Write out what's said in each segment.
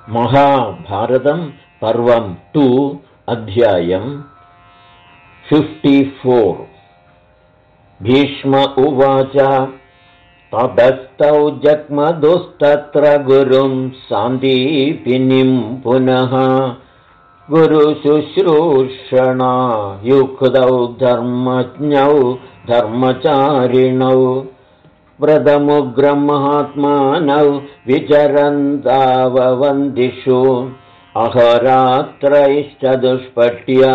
महाभारतं पर्वं 2 अध्यायं 54। भीष्म उवाच ततस्तौ जग्मदुस्तत्र गुरुं सान्दीपिनीं पुनः गुरुशुश्रूषणा युक्तौ धर्मज्ञौ धर्मचारिणौ व्रतमुग्रं महात्मानौ विचरन्ताववन्दिषु अहरात्रैश्चतुष्पट्या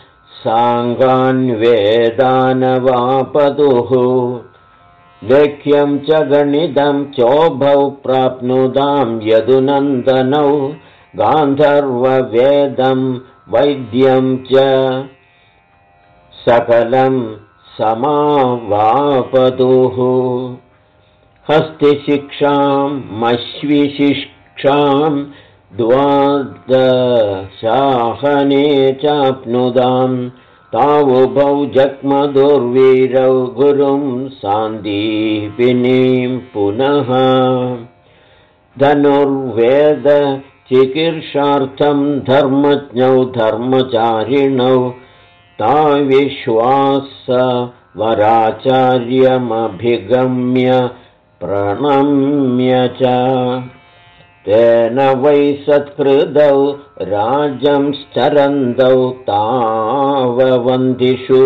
साङ्गान्वेदानवापदुः लेख्यं च गणितं चोभौ प्राप्नुतां यदुनन्दनौ गान्धर्ववेदं वैद्यं च सकलं समावापदुः हस्तिशिक्षां मश्विशिक्षां द्वादशाहने चाप्नुदां तावुभौ जग्मदुर्वीरौ गुरुं सान्दीपिनीं पुनः धनुर्वेद चिकीर्षार्थं धर्मज्ञौ धर्मचारिणौ ताविश्वासवराचार्यमभिगम्य प्रणम्य च तेन वै सत्कृतौ राज्यंश्चरन्तौ ताववन्दिषु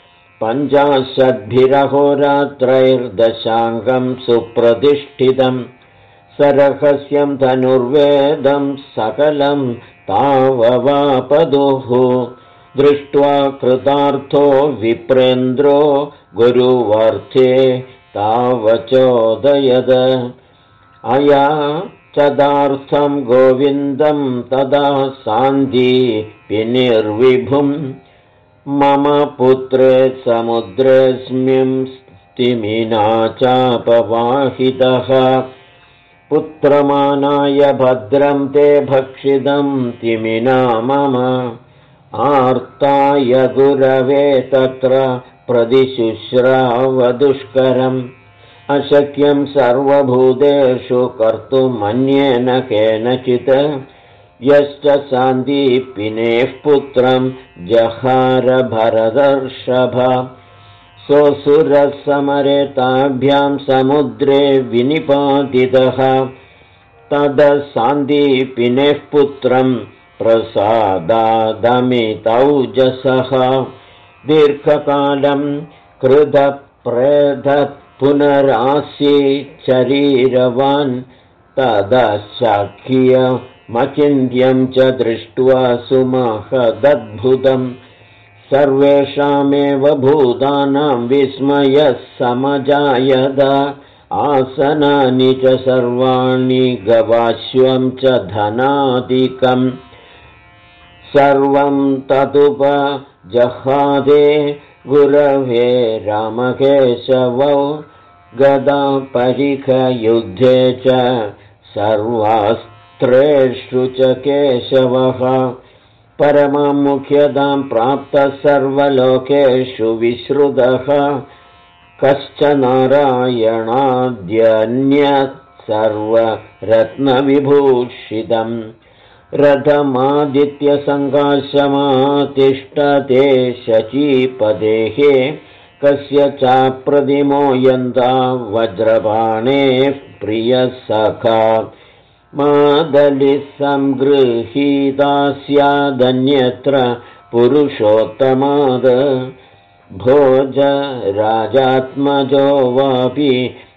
50 सुप्रतिष्ठितं सरहस्यं धनुर्वेदं सकलं ताववापदुः दृष्ट्वा कृतार्थो विप्रेन्द्रो गुरुवर्थे तावचोदयद अया चदार्थं गोविन्दं तदा सान्दीपिनिर्विभुं मम पुत्रे समुद्रेऽस्मिं स्तिमिना चापवाहितः पुत्रमानाय भद्रं ते भक्षितं तिमिना मम आर्ताय गुरवे तत्र प्रतिशुश्रावदुष्करम् अशक्यं सर्वभूतेषु कर्तुमन्येन केनचित् यश्च सान्दीपिनेः पुत्रं जहार भरतर्षभ सोऽसुरसमरे ताभ्यां समुद्रे विनिपातितः ततः सान्दीपिनेः पुत्रं प्रसादादमितौजसः दीर्घकालं कृतप्रेधत् पुनरासी शरीरवान् तदशाख्यमचिन्त्यं च दृष्ट्वा सुमहदद्भुतं सर्वेषामेव भूतानां विस्मयः समजायत आसनानि च सर्वाणि गवाश्वं च धनादिकं सर्वं तदुपजहादे गुरवे रामकेशवौ गदापरिखयुद्धे च सर्वास्त्रेषु च केशवः परमां मुख्यतां प्राप्तः सर्वलोकेषु विश्रुतः कश्च नारायणाद्यन्यत् सर्वरत्नविभूषितम् रथमादित्यसङ्काशमातिष्ठते शचीपदेः कस्य चाप्रतिमो यन्ता वज्रपाणेः प्रियसखा मादलिः संगृहीता स्यादन्यत्र पुरुषोत्तमाद भोज राजात्मजो वापि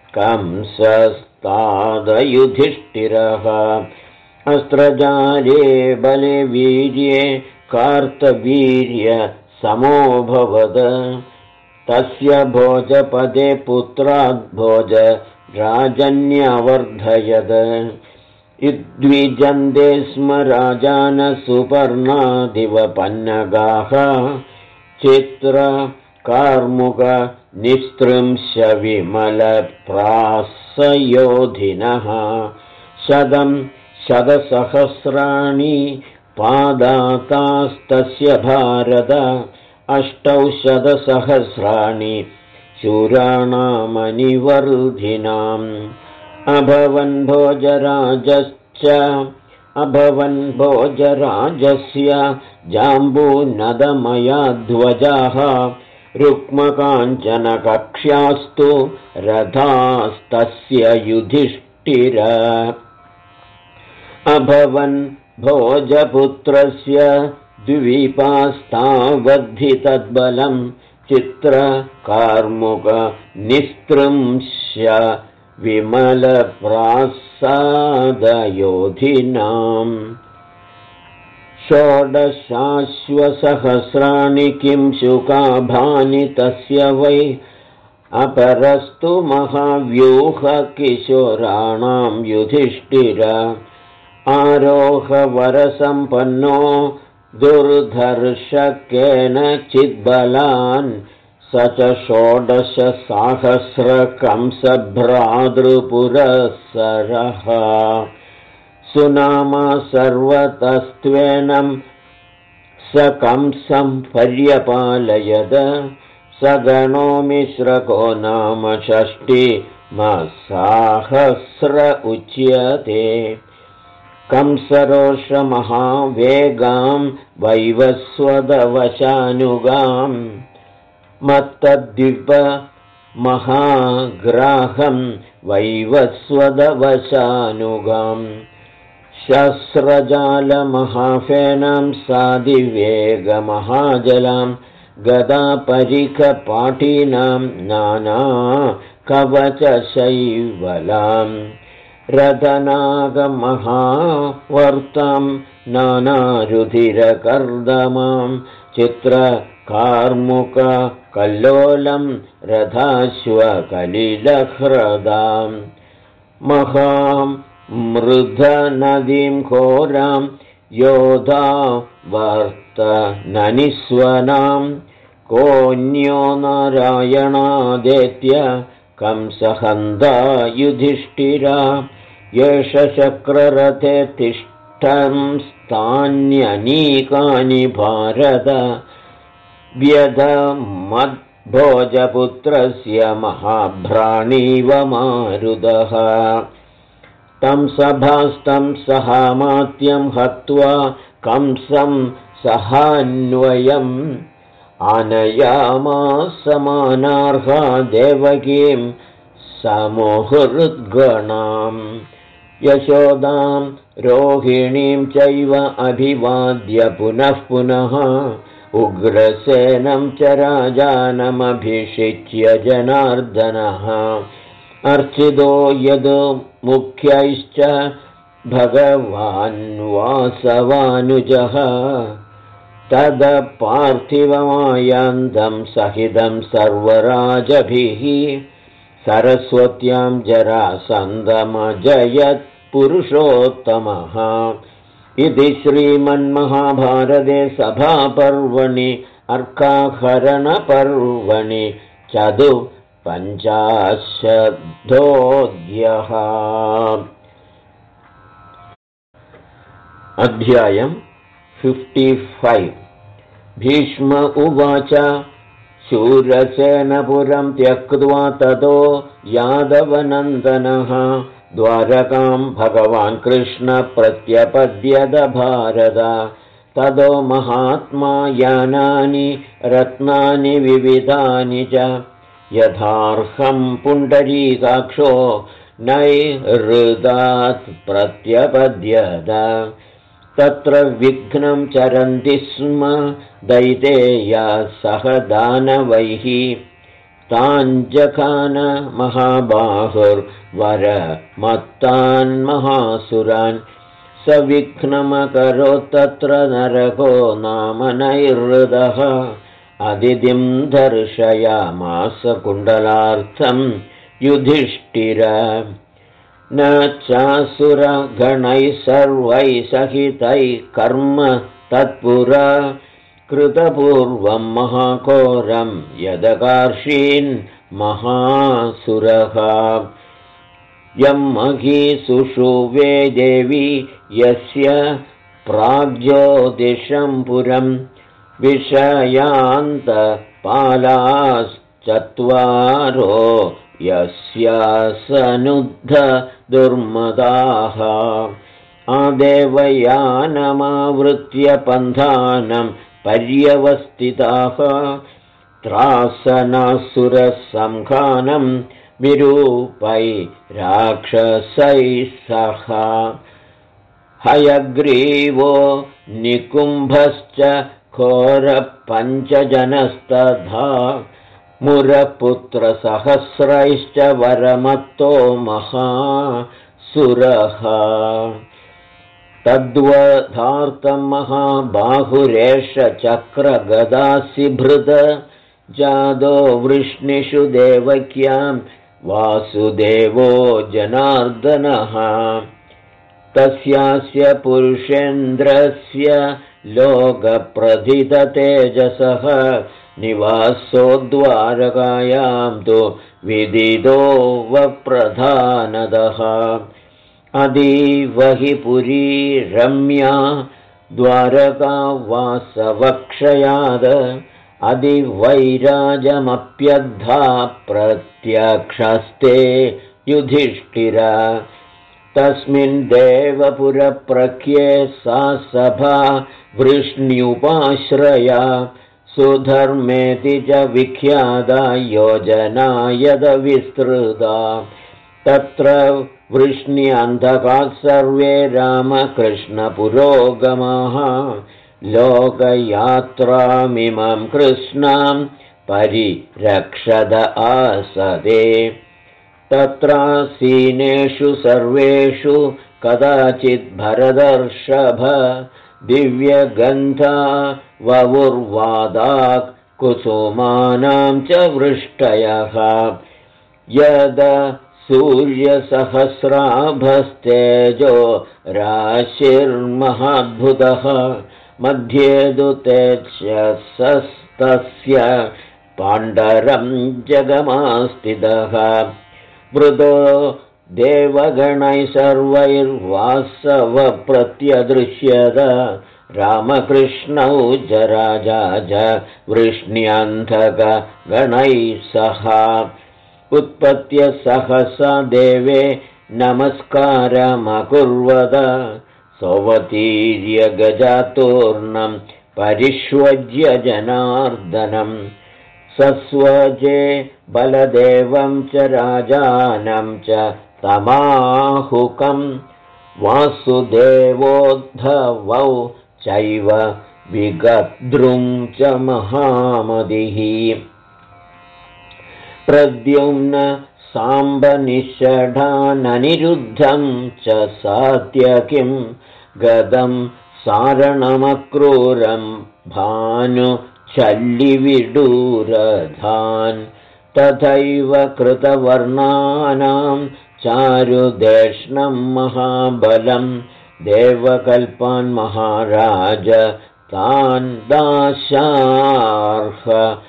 कंसस्तादयुधिष्ठिरः अस्त्रजाले बले वीर्ये कार्तवीर्य समोऽभवद तस्य भोजपदे पुत्राद् भोज राजन्यवर्धयद इद्विजन्ते स्म राजानः सुपर्णादिवपन्नगाः चित्रकार्मुक निस्त्रिंश विमलप्रासयोधिनः शतसहस्राणि पादातास्तस्य भारत 800 शूराणामनिवर्धिनाम् अभवन् भोजराजश्च अभवन् भोजराजस्य जाम्बूनदमयाध्वजाः रुक्मकाञ्चनकक्ष्यास्तु रथास्तस्य युधिष्ठिर अभवन् भोजपुत्रस्य द्वीपास्तावद्धितद्बलं चित्रकार्मुकनिस्त्रंस्य विमलप्रासादयोधिनाम् षोडशाश्वसहस्राणि किं शुकाभानि तस्य वै अपरस्तु महाव्यूहकिशोराणां युधिष्ठिर आरोहवरसम्पन्नो दुर्धर्षकेन चिद्बलान् स च षोडशसाहस्रकंसभ्रातृपुरःसरः सुनामा सर्वतस्त्वेनं स कंसं पर्यपालयद स गणो मिश्रको नाम षष्टिमसाहस्र उच्यते कंसरोषमहावेगां वैवस्वदवशानुगां मत्तद्विपमहाग्राहं वैवस्वदवशानुगां शस्त्रजालमहाफेनं सादिवेगमहाजलां गदापरिखपाठीनां नानाकवचशैवलां रथनागमहावर्तां नानारुधिरकर्दमां चित्रकार्मुककल्लोलं रथाश्वकलिलह्रदां महां मृधनदीं घोरां योधावर्तननिस्वनां कोऽन्यो नारायणादेत्य कंसहन्ता युधिष्ठिरा येष चक्ररथे तिष्ठंस्तान्यनीकानि भारत व्यधमद्भोजपुत्रस्य महाभ्राणीव मारुदः तं सभास्तं सहामात्यं हत्वा कंसं सहान्वयम् आनयामासमानार्हा देवकीं समोहृद्गणां यशोदां रोहिणीं चैव अभिवाद्य पुनः पुनः उग्रसेनं च राजानमभिषिच्य जनार्दनः अर्चितो यद् मुख्यैश्च भगवान् वासवानुजः तदपार्थिवमायान्तं सहितं सर्वराजभिः सरस्वत्यां जरासन्धमजयत् पुरुषोत्तमः इति श्रीमन्महाभारते सभापर्वणि अर्काहरणपर्वणि चतुःपञ्चाशदोऽध्यायः। अध्यायं 55। भीष्म उवाच शूरसेनपुरं त्यक्त्वा ततो यादवनन्दनः द्वारकां भगवान् कृष्ण प्रत्यपद्यत भारत ततो महात्मा यानानि रत्नानि विविधानि च यथार्हं पुण्डरीकाक्षो नैहृदात् प्रत्यपद्यत तत्र विघ्नं चरन्ति स्म दैतेया सह दानवैः ताञ्जखान महाबाहुर्वरमत्तान् महासुरान् स विघ्नमकरोत्तत्र नरको नाम नैहृदः अदितिं दर्शयामास कुण्डलार्थं युधिष्ठिर न चासुरगणैः सर्वैः सहितैः कर्म तत्पुरा कृतपूर्वं महाघोरं यदकार्षीन् महासुरः यं महीसुषुवे देवी यस्य प्राग्ज्योतिषं पुरं विषयान्तपालाश्चत्वारो यस्यासनुद्ध दुर्मदाः आदेवयानमावृत्य पन्थानं पर्यवस्थिताः त्रासनासुरसंखानं विरूपै राक्षसैः सह हयग्रीवो निकुम्भश्च घोरपञ्चजनस्तथा मुरपुत्रसहस्रैश्च वरमत्तो महासुरः तद्वधार्तं महाबाहुरेष चक्रगदासिभृद जादो वृष्णिषु देवक्यां वासुदेवो जनार्दनः तस्यास्य पुरुषेन्द्रस्य लोकप्रथिततेजसः निवासो द्वारकायां तु विदितो वप्रधानदः अतीव हि पुरी रम्या द्वारकावासवक्षयाद अधिवैराजमप्यद्धा प्रत्यक्षस्ते युधिष्ठिर तस्मिन् देवपुरप्रख्ये सा सभा वृष्ण्युपाश्रया सुधर्मेति च विख्याता योजना यदविस्तृता तत्र वृष्ण्यन्धकात् सर्वे रामकृष्णपुरोगमाः लोकयात्रामिमं कृष्णां परिरक्षद आसदे तत्रासीनेषु सर्वेषु कदाचित् भरतर्षभ दिव्यगन्धा ववुर्वादाक् कुसुमानां च वृष्टयः यद सूर्यसहस्राभस्तेजो राशिर्महाद्भुतः मध्ये दुतेजसस्तस्य पाण्डरं जगमास्थितः मृदो देवगणैः सर्वैर्वासवप्रत्यदृश्यत रामकृष्णौ च राजा च वृष्ण्यन्धकगणैः सह उत्पत्य सहसा देवे नमस्कारमकुर्वद सौवतीर्य गजातूर्णं परिष्वज्य जनार्दनं सस्वजे बलदेवं च राजानं च तमाहुकं वासुदेवोद्धवौ चैव विगद्रुं च महामतिः प्रद्युम्न साम्बनिषधाननिरुद्धं च सात्यकिं गदं सारणमक्रूरं भानुचल्लिविडूरधान् तथैव कृतवर्णानां चारुदेष्णं महाबलं देवकल्पान् महाराज तान् दाशार्ह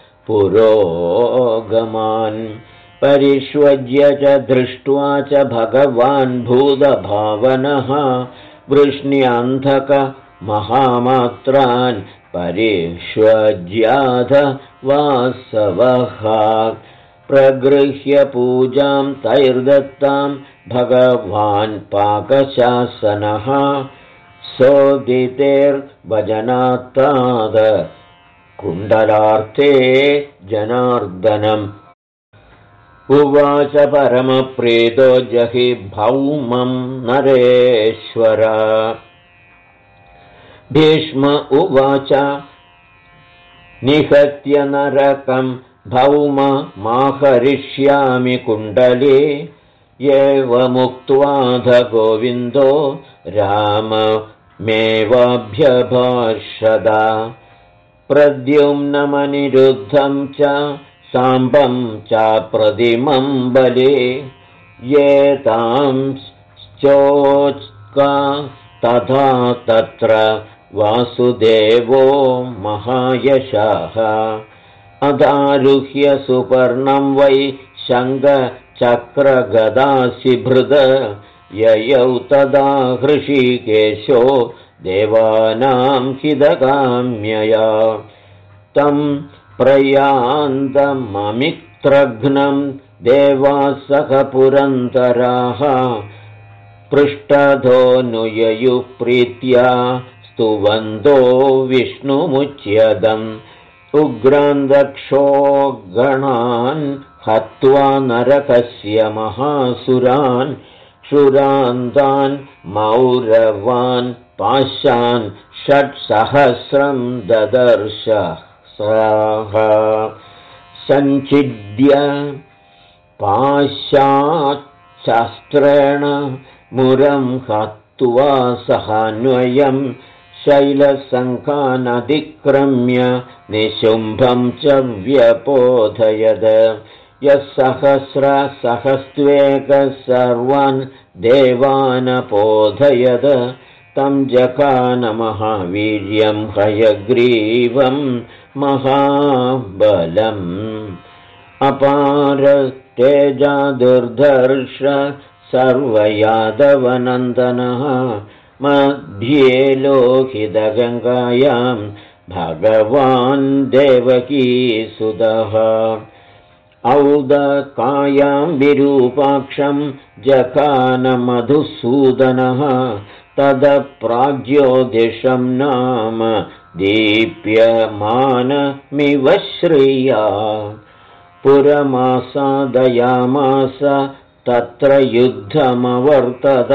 पुरोगमान् परिष्वज्य च दृष्ट्वा च भगवान् भूतभावनः वृष्ण्यन्धक महामात्रान् परिष्वज्याध वासवः प्रगृह्य पूजां तैर्दत्तां भगवान् पाकशासनः सोदितेर्भजनात्ताद कुण्डलार्थे जनार्दनम् उवाच परमप्रीतो जहि भौमं नरेश्वर भीष्म उवाच निहत्य नरकं भौममाहरिष्यामि कुण्डले एवमुक्त्वाध गोविन्दो राममेवाभ्यभाषद प्रद्युम्नमनिरुद्धं च साम्बं च प्रतिमं बले एतांश्चोच्का तथा तत्र वासुदेवो महायशः अदारुह्य सुपर्णं वै शङ्खचक्रगदासिभृद ययौ तदा हृषीकेशो देवानां हितकाम्यया तं प्रयान्तममित्रघ्नं देवाः सह पुरन्तराः पृष्ठधोनुययुः प्रीत्या स्तुवन्तो विष्णुमुच्यदम् उग्रान् दक्षो गणान् हत्वा नरकस्य महासुरान् क्षुरान्तान् मौरवान् पाशान् 6,000 ददर्श सः सञ्चिद्य पाशाच्छस्त्रेण मुरं हत्वा सहान्वयं शैलसङ्खानतिक्रम्य निशुम्भं च व्यपोधयद यः सहस्रसहस्त्वेकः सर्वान् देवानपोधयद तं जखानमहावीर्यं हयग्रीवं महाबलम् अपारतेजादुर्धर्ष सर्वयादवनन्दनः मध्ये लोहितगङ्गायां भगवान् देवकीसुतः औदकायां विरूपाक्षं जखानमधुसूदनः तदप्राग्योतिषं नाम दीप्यमानमिव श्रिया पुरमासादयामास तत्र युद्धमवर्तत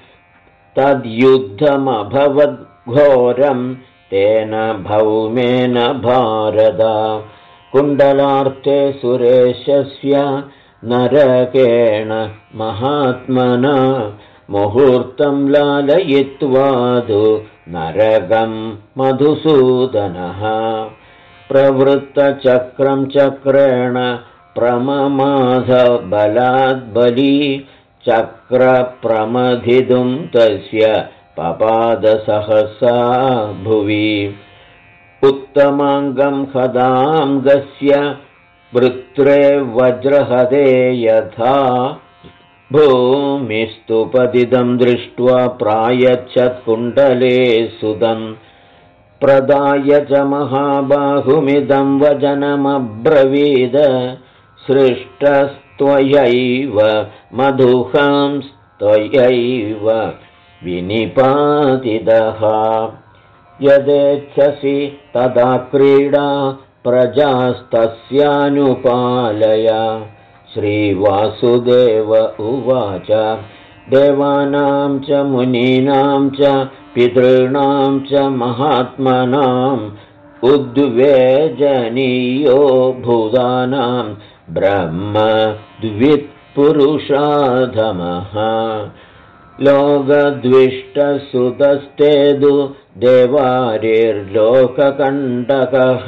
तद्युद्धमभवद्घोरं तेन भौमेन भारत कुण्डलार्थे सुरेशस्य नरकेण महात्मना मुहूर्तं लालयित्वादु नरकं मधुसूदनः प्रवृत्तचक्रं चक्रेण प्रममाध बलाद्बली चक्रप्रमथितुं तस्य पपादसहसा भुवि उत्तमाङ्गं हदाङ्गस्य वृत्रे वज्रहदे यथा भूमिस्तुपतितं दृष्ट्वा प्रायच्छत्कुण्डले सुदं प्रदाय च महाबाहुमिदं वचनमब्रवीद सृष्टस्त्वयैव मधुहांस्त्वयैव विनिपातितः यदेच्छसि तदा क्रीडा प्रजास्तस्यानुपालय श्रीवासुदेव उवाच देवानां च मुनीनां च पितॄणां च महात्मनाम् उद्वेजनीयो भूतानां ब्रह्मद्वित्पुरुषाधमः लोकद्विष्टसुतस्तेदु देवारिर्लोककण्टकः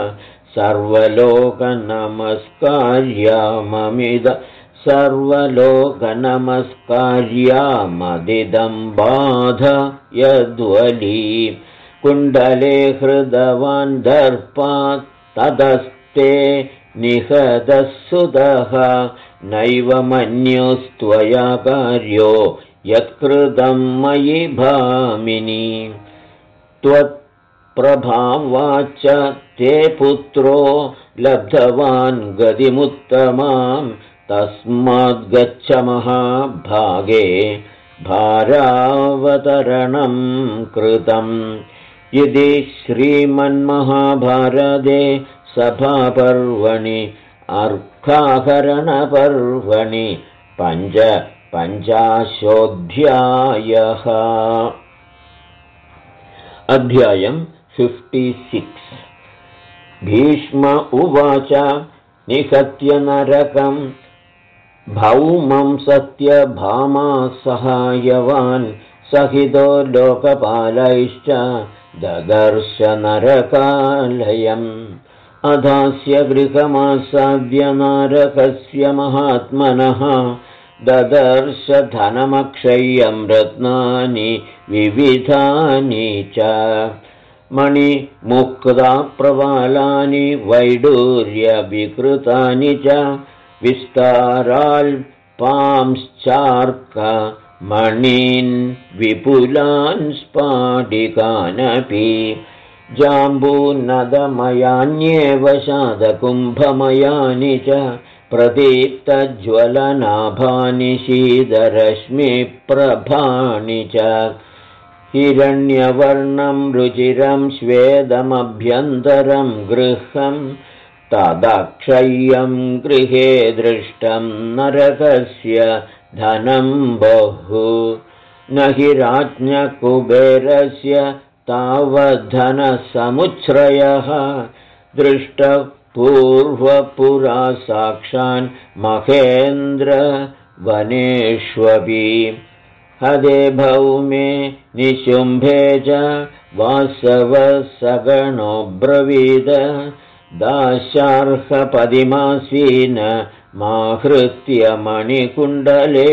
सर्वलोकनमस्कार्यामदिदं बाध यद्वली कुण्डले हृदवान् दर्पात् ततस्ते निहतः सुतः नैव मन्युस्त्वया कार्यो यत्कृतं मयि भामिनी त्वत्प्रभावाच्च ते पुत्रो लब्धवान् गतिमुत्तमां तस्माद्गच्छ महाभागे भारावतरणं कृतम् इति श्रीमन्महाभारते सभापर्वणि अर्काहरणपर्वणि पञ्चाशोऽध्यायः। अध्यायं 56। भीष्म उवाच निहत्य नरकं भौमं सत्यभामा सहायवान् सहितो लोकपालैश्च ददर्श नरकालयम् अधास्य गृहमासाद्य नरकस्य महात्मनः ददर्श धनमक्षय्यं रत्नानि विविधानि च मणिमुक्ता प्रवालानि वैडूर्यविकृतानि च विस्ताराल्पांश्चार्क मणीन् विपुलान् स्फाटिकानपि जाम्बूनदमयान्येव शादकुम्भमयानि च प्रदीप्तज्वलनाभानि शीतरश्मिप्रभाणि च हिरण्यवर्णं रुचिरं स्वेदमभ्यन्तरं गृहं तदक्षय्यं गृहे दृष्टं नरकस्य धनं बहु न हि राज्ञकुबेरस्य तावद्धनसमुच्छ्रयः दृष्टः पूर्वपुरा साक्षान् महेन्द्रवनेष्वपि हदे भौमे निशुम्भे च वासवसगणोऽब्रवीद दाशार्हपदिमासीन माहृत्य मणिकुण्डले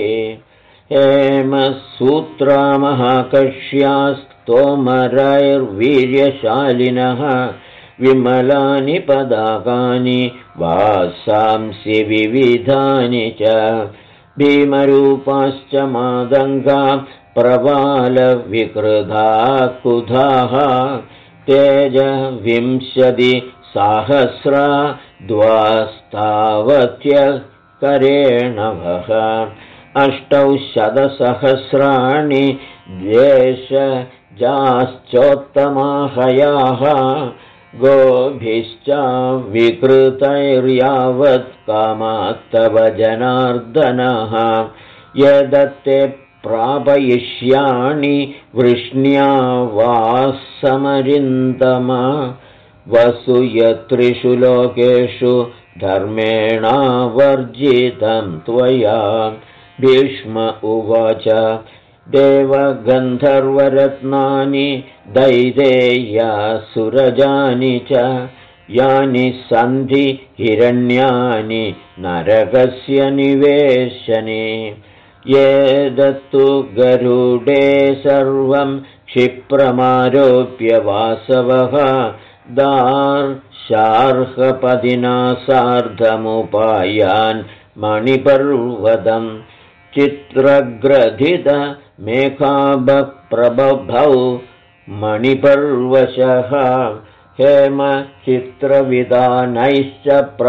हेमसूत्रामहाकक्ष्यास्तोमरैर्वीर्यशालिनः विमलानि पदाकानि वासांसि विविधानि च भीमरूपाश्च मादङ्गा प्रवालविकृधा कुधाः तेजविंशतिसहस्रा द्वास्तावत्यकरेणवः अष्टौ शतसहस्राणि द्वेषजाश्चोत्तमाहयाः गोभिश्च विकृतैर्यावत् कामात्तव जनार्दनः यदत्ते प्रापयिष्याणि वृष्ण्या वासमरिन्दम वसु यत्रिषु लोकेषु धर्मेणावर्जितं त्वया भीष्म उवाच देवगन्धर्वरत्नानि दैदेयासुरजानि च यानि सन्धि हिरण्यानि नरकस्य निवेशने ये दत्तु गरुडे सर्वं क्षिप्रमारोप्य वासवः दार्शार्हपदिना सार्धमुपायान् मणिपर्वतम् चित्रग्रथितमेकाभप्रबभौ मणिपर्वशः हेमचित्रविधानैश्च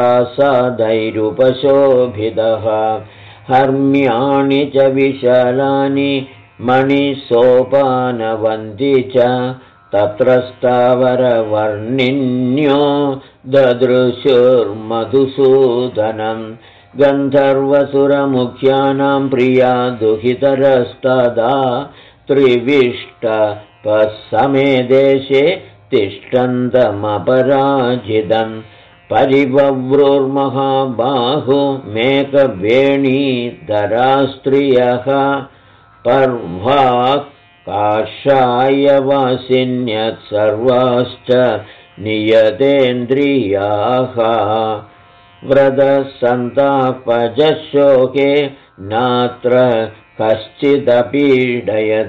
प्रासादैरुपशोभितः हर्म्याणि च विशालानि मणिसोपानवन्ति च तत्र स्थावरवर्णिन्यो ददृशुर्मधुसूदनम् गन्धर्वसुरमुख्यानां प्रिया दुहितरस्तदा त्रिविष्टपस्समे देशे तिष्ठन्तमपराजितं परिवव्रुर्महाबाहुमेकवेणीधरास्त्रियः पर्वाक् काषायवासिन्यत् सर्वाश्च नियतेन्द्रियाः व्रतसन्तापजशोके नात्र कश्चिदपीडयद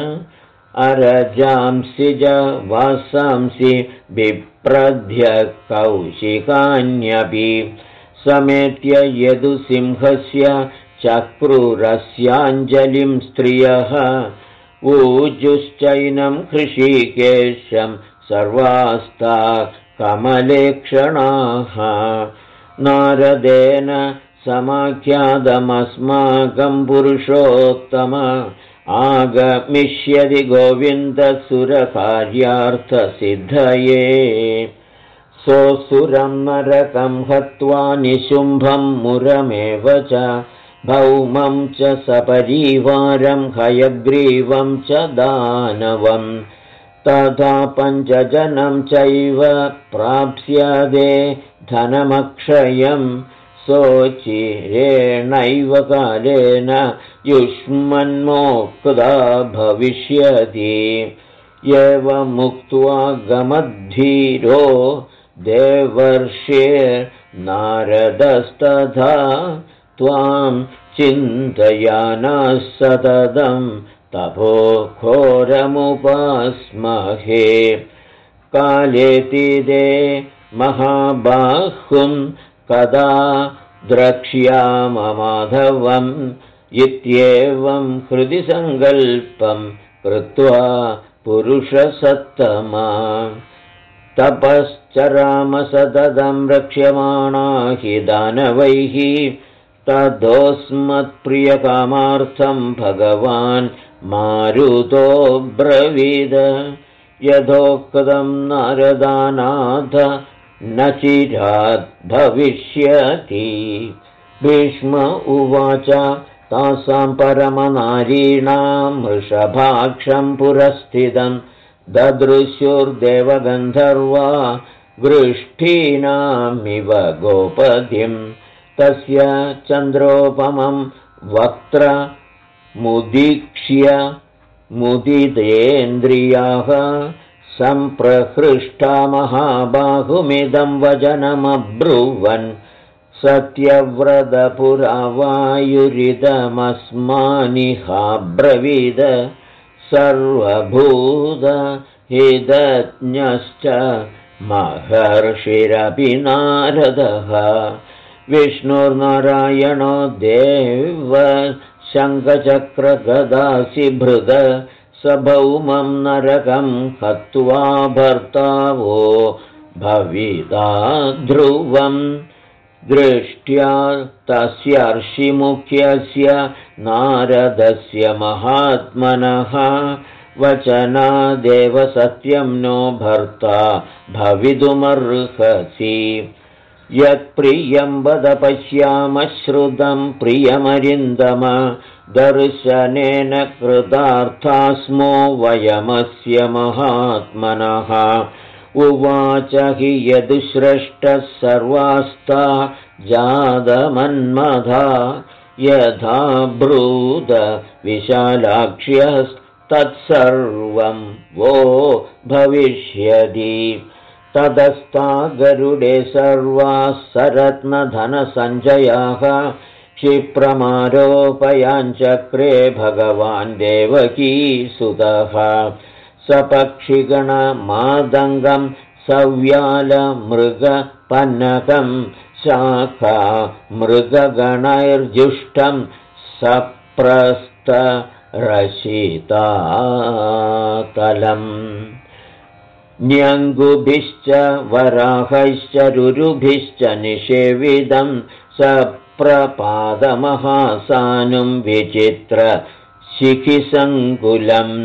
अरजांसि च वासांसि बिप्रध्य कौशिकान्यपि समेत्य यदुसिंहस्य चक्रुरस्याञ्जलिं स्त्रियः ऊजुश्चैनं हृषीकेशं सर्वास्ता कमलेक्षणाः नारदेन समाख्यातमस्माकं पुरुषोत्तम आगमिष्यति गोविन्दसुरकार्यार्थसिद्धये सोऽसुरं नरकं हत्वा निशुम्भं मुरमेव च भौमं च सपरीवारं हयग्रीवं च दानवम् तथा पञ्चजनं चैव प्राप्स्यदे धनमक्षयं सोचिरेणैव कालेन युष्मन्मोक्ता भविष्यति एवमुक्त्वा गमद्धीरो देवर्षिर्नारदस्तथा त्वां चिन्तयानाः सततं तपो घोरमुपास्महे कालेतीदे महाबाहुं कदा द्रक्ष्याममाधवम् इत्येवं हृदि सङ्कल्पं कृत्वा पुरुषसत्तमा तपश्च चराम सततं रक्ष्यमाणा हि दानवैः तदोऽस्मत्प्रियकामार्थं भगवान् मारुतो ब्रवीद यथोक्तं नारदानाथ न चिरात् भविष्यति। भीष्म उवाच तासां परमनारीणां वृषभाक्षं पुरस्थितं ददृश्युर्देवगन्धर्वा वृष्टीनामिव गोपधिं तस्य चन्द्रोपमं वक्त्रमुदीक्ष्य मुदितेन्द्रियाः सम्प्रहृष्टा महाबाहुमिदं वचनमब्रुवन् सत्यव्रतपुरावायुरिदमस्मानिहाब्रवीद सर्वभूतहितज्ञश्च महर्षिरपि नारदः विष्णुर्नारायणो देव शङ्खचक्रगदासिभृद सभौमं नरकं हत्वा भर्तावो भविता ध्रुवम् दृष्ट्या तस्यर्षिमुख्यस्य नारदस्य महात्मनः वचनादेव सत्यं नो भर्ता भवितुमर्हसि यत्प्रियं वद पश्यामश्रुतं प्रियमरिन्दम दर्शनेन कृतार्था स्मो वयमस्य महात्मनः उवाच हि यदुश्रेष्ठः सर्वास्ता जातमन्मथा यथा ब्रूद विशालाक्ष्यस्तत्सर्वं वो भविष्यति ततस्ता गरुडे सर्वाः सरत्नधनसञ्चयाः क्षिप्रमारोपयाञ्चक्रे भगवान् देवकीसुतः सपक्षिगणमादङ्गं सव्यालमृगपन्नकं शाखा मृगगणैर्जुष्टं सप्रस्तरशितातलम् न्यङ्गुभिश्च वराहैश्च रुरुभिश्च निषेविदं सप्रपादमहासानुं विचित्र शिखिसङ्कुलम्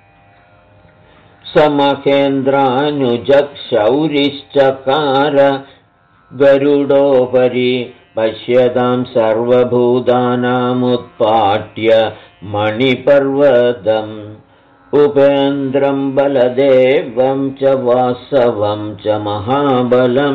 समहेन्द्रानुजक्षौरिश्चकार गरुडोपरि पश्यतां सर्वभूतानामुत्पाट्य मणिपर्वतम् उपेन्द्रं बलदेवं च वासवं च महाबलं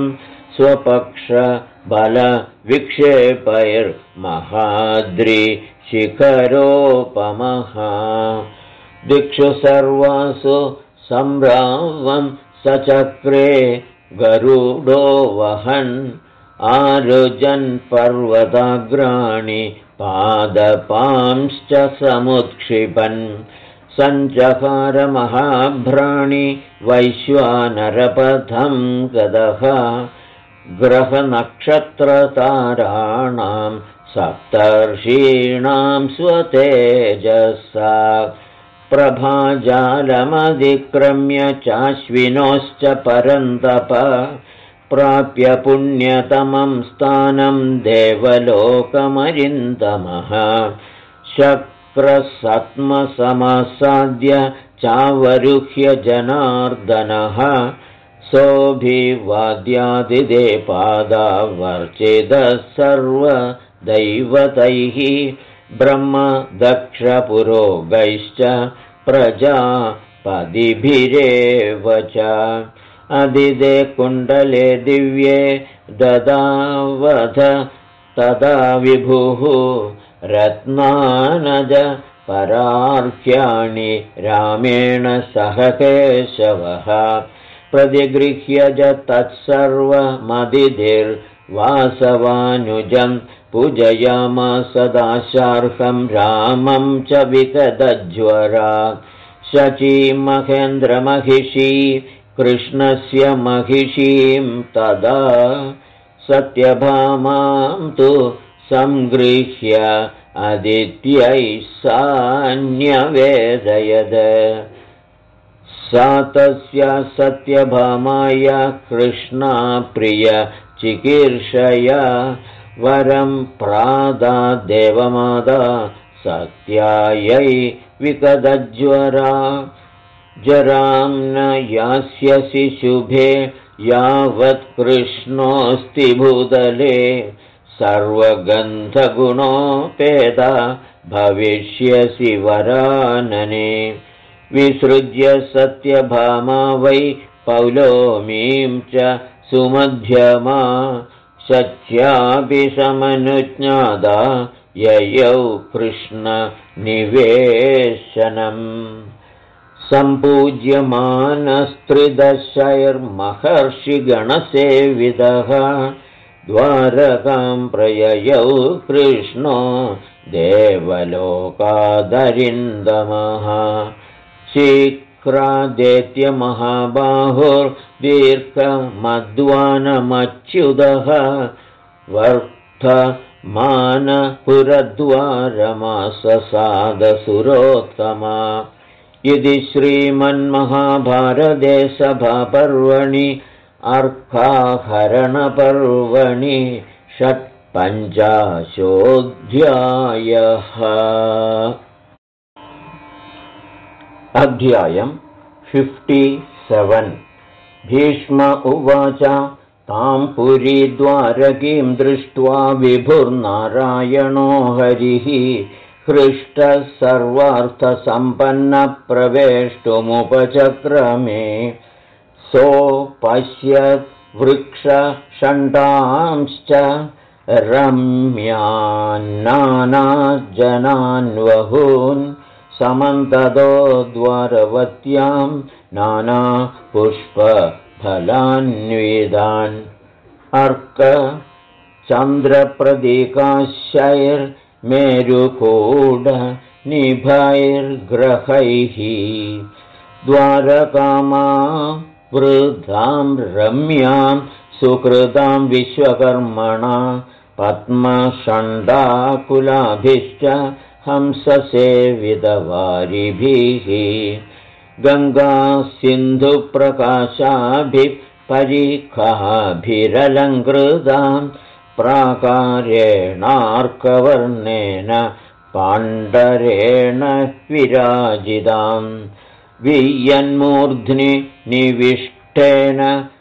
स्वपक्षबलविक्षेपैर्महाद्रिशिखरोपमः दिक्षु सर्वासु सम्भ्रामं सचक्रे गरुडो वहन् आरुजन् पर्वताग्राणि पादपांश्च समुत्क्षिपन् सञ्चकार महाभ्राणि वैश्वानरपथं गदः ग्रहनक्षत्रताराणां सप्तर्षीणां स्वतेजसा प्रभाजालमधिक्रम्य चाश्विनोश्च परन्तप प्राप्य पुण्यतमं स्थानं देवलोकमरिन्दमः शक्रसत्मसमासाद्य चावरुह्य जनार्दनः सोऽभिवाद्यादिदे पादावर्चितः सर्वदैवतैः ब्रह्मदक्षपुरोगैश्च प्रजापतिभिरेव च अदिदे कुण्डले दिव्ये ददावध तदा विभुः रत्नानज परार्घ्याणि रामेण सह केशवः प्रतिगृह्य च तत्सर्वमदितिर्वासवानुजं पूजयामास दाशार्हं रामं च विगतज्वरा शचीमहेन्द्रमहिषी कृष्णस्य महिषीं तदा सत्यभामां तु संगृह्य आदित्यैः सान्यवेदयद सा तस्य सत्यभामाय कृष्णा प्रिय चिकीर्षया वरं प्रादा देवमादा सत्यायै विकदज्वरा जरां न यास्यसि शुभे यावत् कृष्णोऽस्ति भूतले सर्वगन्धगुणोपेदा भविष्यसि वरानने विसृज्य सत्यभामा वै पौलोमीं च सुमध्यमा शच्याभिषमनुज्ञादा ययौ कृष्णनिवेशनम् सम्पूज्यमानस्त्रिदशैर्महर्षिगणसेविदः द्वारकां प्रययौ कृष्णो देवलोकादरिन्दमः शीघ्रादेत्यमहाबाहुर्दीर्घमध्वानमच्युतः वर्धमानपुरद्वारमाससादसुरोत्तमा इति श्रीमन्महाभारते सभापर्वणि अर्काहरणपर्वणि षट्पञ्चाशोऽध्यायः। अध्यायम् 57। भीष्म उवाच तां पुरीद्वारकीं दृष्ट्वा विभुर्नारायणो हरिः हृष्टः सर्वार्थसम्पन्नप्रवेष्टुमुपचक्रमे सोपश्यत् वृक्षषण्डांश्च रम्यान्नानाजनान् वहून् समन्ततो द्वारवत्यां नानापुष्पफलान्वितान् अर्कचन्द्रप्रदीकाश्चैर्मेरुकूटनिभैर्ग्रहैः द्वारकामावृतां रम्यां सुकृतां विश्वकर्मणा पद्मषण्डाकुलाभिश्च हंससेवितवारिभिः गङ्गासिन्धुप्रकाशाभिः परिखाभिरलङ्कृतां प्राकारेणार्कवर्णेन पाण्डरेण विराजितां वियन्मूर्ध्नि निविष्टेन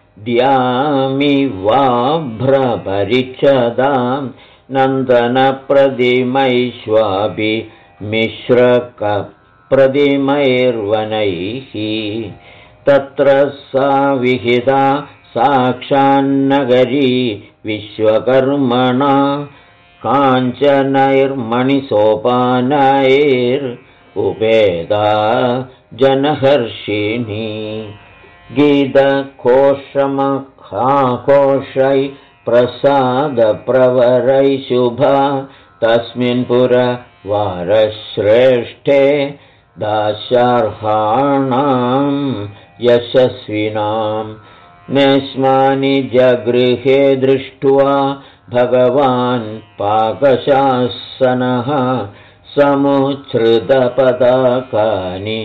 द्यामिवाभ्रपरिच्छदां नन्दनप्रतिमैष्वापि मिश्रकप्रतिमैर्वनैः तत्र सा विहिता साक्षान्नगरी विश्वकर्मणा काञ्चनैर्मणिसोपानैरुपेदा जनहर्षिणी गीतकोशमहाकोशै प्रसादप्रवरै शुभा तस्मिन् पुरवारश्रेष्ठे दाशार्हाणां यशस्विनां नेस्मानि जगृहे दृष्ट्वा भगवान् पाकशासनः समुच्छ्रितपताकानि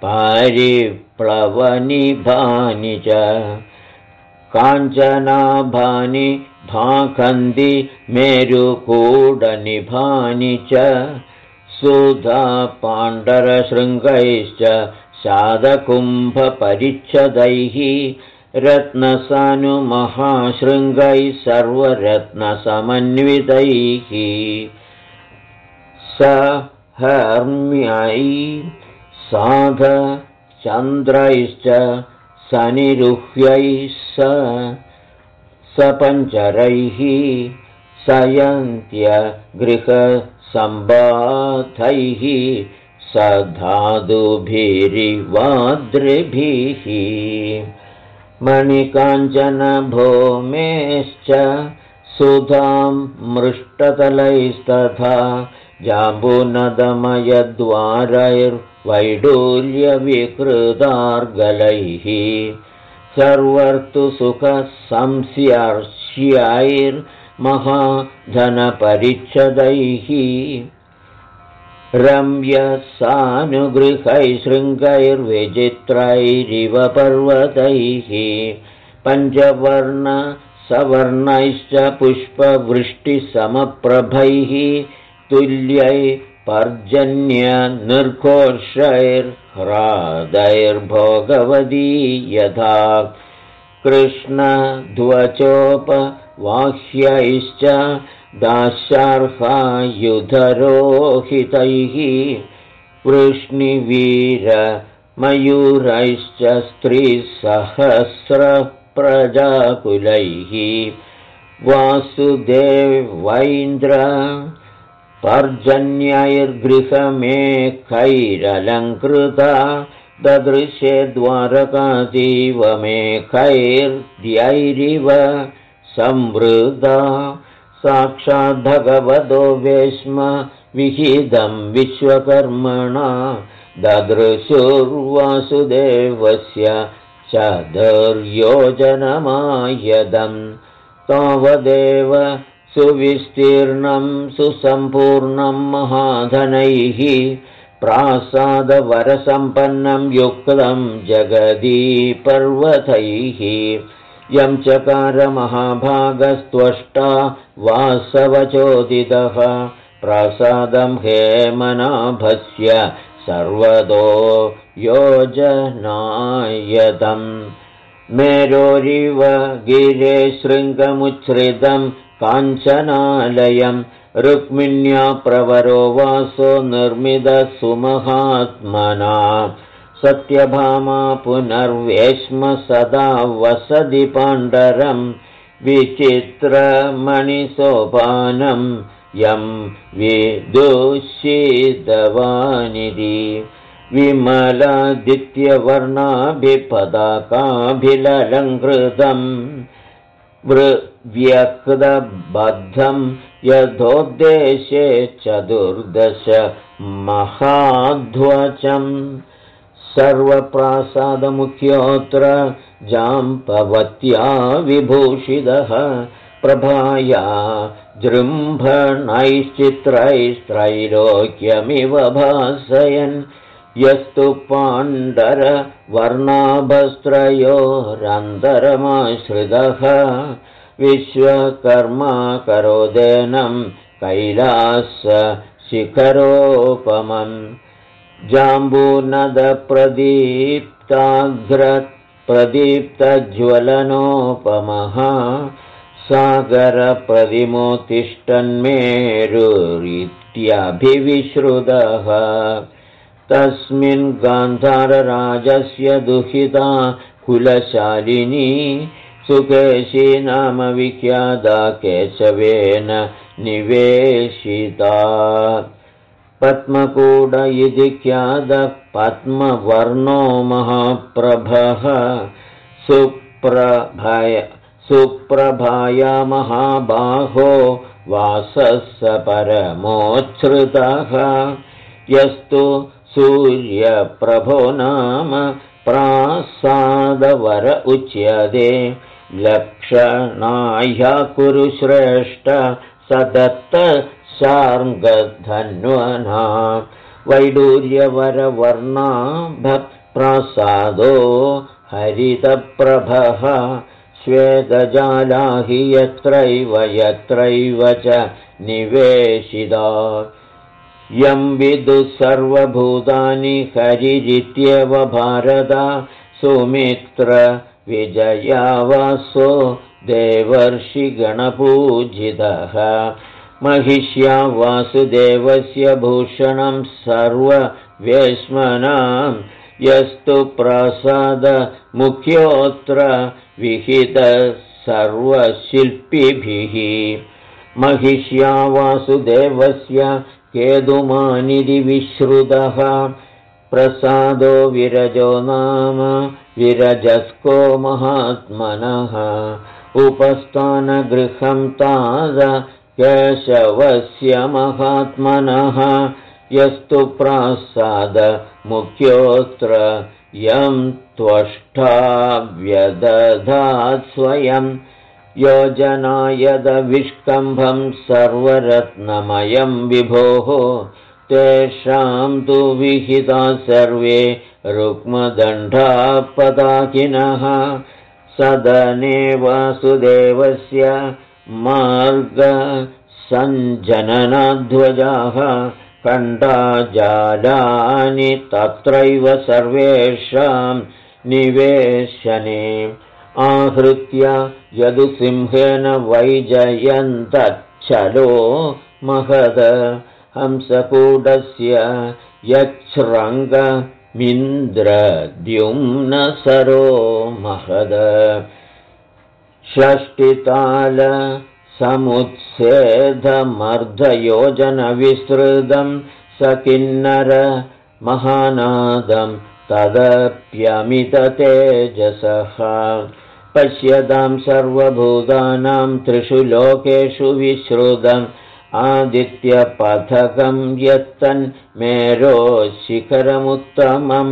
पारिप्लवनिभानि च काञ्चनाभानि भाखन्ति मेरुकूटनिभानि च सुधा पाण्डरशृङ्गैश्च शादकुम्भपरिच्छदैः रत्नसानुमहाशृङ्गैः सर्वरत्नसमन्वितैः सहर्म्यै साधचन्द्रैश्च सनिरुह्यैः सपञ्चरैः सयन्त्यगृहसम्बाधैः सधातुभिरिवाद्रिभिः मणिकाञ्चनभूमेश्च सुधां मृष्टतलैस्तथा जाम्बूनदमयद्वारैर्वैडूर्यविकृतार्गलैः सर्वर्तुसुखसंस्यर्ष्यैर्महाधनपरिच्छदैः रम्यसानुगृहैशृङ्गैर्विचित्रैरिव पर्वतैः पञ्चवर्णसवर्णैश्च पुष्पवृष्टिसमप्रभैः तुल्यै पर्जन्यनिर्घोषैर्ह्रादैर्भोगवती यथा कृष्णध्वजोपवाह्यैश्च दाशार्हायुधरोहितैः वृष्णिवीरमयूरैश्च स्त्रीसहस्रप्रजाकुलैः वासुदेवैन्द्र पर्जन्यैर्गृहमेखैरलङ्कृता ददृशे द्वारकातीव मेखैर्द्यैरिव संवृता साक्षाद्भगवतो वेश्म विहितं विश्वकर्मणा ददृशुर्वासुदेवस्य चतुर्योजनमायदम् तावदेव सुविस्तीर्णं सुसम्पूर्णं महाधनैः प्रासादवरसम्पन्नं युक्तं जगदी पर्वतैः यं चकार महाभागस्त्वष्टा वासवचोदितः प्रासादं हेमनाभस्य सर्वतो योजनायतम् मेरोरिव गिरे शृङ्गमुच्छ्रितं काञ्चनालयं रुक्मिण्या प्रवरो वासो निर्मितसुमहात्मना सत्यभामा पुनर्वेश्म सदा वसति पाण्डरं विचित्रमणिसोपानं यं विदुषितवानिधि विमलादित्यवर्णाभिपदाकाभिलङ्कृतं व्यक्तबद्धं यथोद्देशे चतुर्दश महाध्वजम् सर्वप्रासादमुख्योऽत्र जाम्पवत्या विभूषितः प्रभाया जृम्भणैश्चित्रैस्त्रैलोक्यमिव भासयन् यस्तु पाण्डरवर्णाभस्त्रयोरन्तरमाश्रितः विश्वकर्मा करोदेनं कैलासशिखरोपमम् जाम्बूनदप्रदीप्ताग्रप्रदीप्तज्वलनोपमः सागरप्रतिमोत्तिष्ठन्मेरुरित्यभिविश्रुतः तस्मिन् गान्धारराजस्य दुहिता कुलशालिनी सुकेशी नाम विख्याता केशवेन निवेशिता पद्मकूट इति ख्यातः पद्मवर्णो महाप्रभः सुप्रभाया महाबाहो वासः परमोच्छ्रितः यस्तु सूर्यप्रभो नाम प्रासादवर उच्यते लक्षणाय कुरुश्रेष्ठ सदत्त शार्ङ्गधन्वना वैडूर्यवरवर्णाभप्रासादो हरितप्रभः श्वेतजाला हि यत्रैव च निवेशिता यं विदुः सर्वभूतानि हरिरित्येव भारत सुमित्र विजयावासो देवर्षिगणपूजितः महिष्या वासुदेवस्य भूषणं सर्ववेश्मनां यस्तु प्रासादमुख्योऽत्र विहितः सर्वशिल्पिभिः महिष्या वासुदेवस्य केतुमानिधि विश्रुतः प्रसादो विरजो नाम विरजस्को महात्मनः उपस्थानगृहं ताद केशवस्य महात्मनः यस्तु प्रासाद मुख्योऽत्र यं त्वष्टा व्यदधात् स्वयं योजनायद विष्कम्भं सर्वरत्नमयं विभोः तेषां तु विहिता सर्वे रुक्मदण्डापदाकिनः सदने वासुदेवस्य मार्गसञ्जननाध्वजाः कण्डाजालानि तत्रैव सर्वेषां निवेशने आहृत्य यदुसिंहेन वैजयन्तच्छलो महद हंसकूटस्य यच्छृङ्गमिन्द्रद्युम्नसरो महद षष्टिताल समुत्सेधमर्धयोजनविस्तृतं स किन्नर महानादं तदप्यमिततेजसः पश्यतां सर्वभूतानां त्रिषु लोकेषु विश्रुतम् आदित्यपथकं यत्तन्मेरोः शिखरमुत्तमं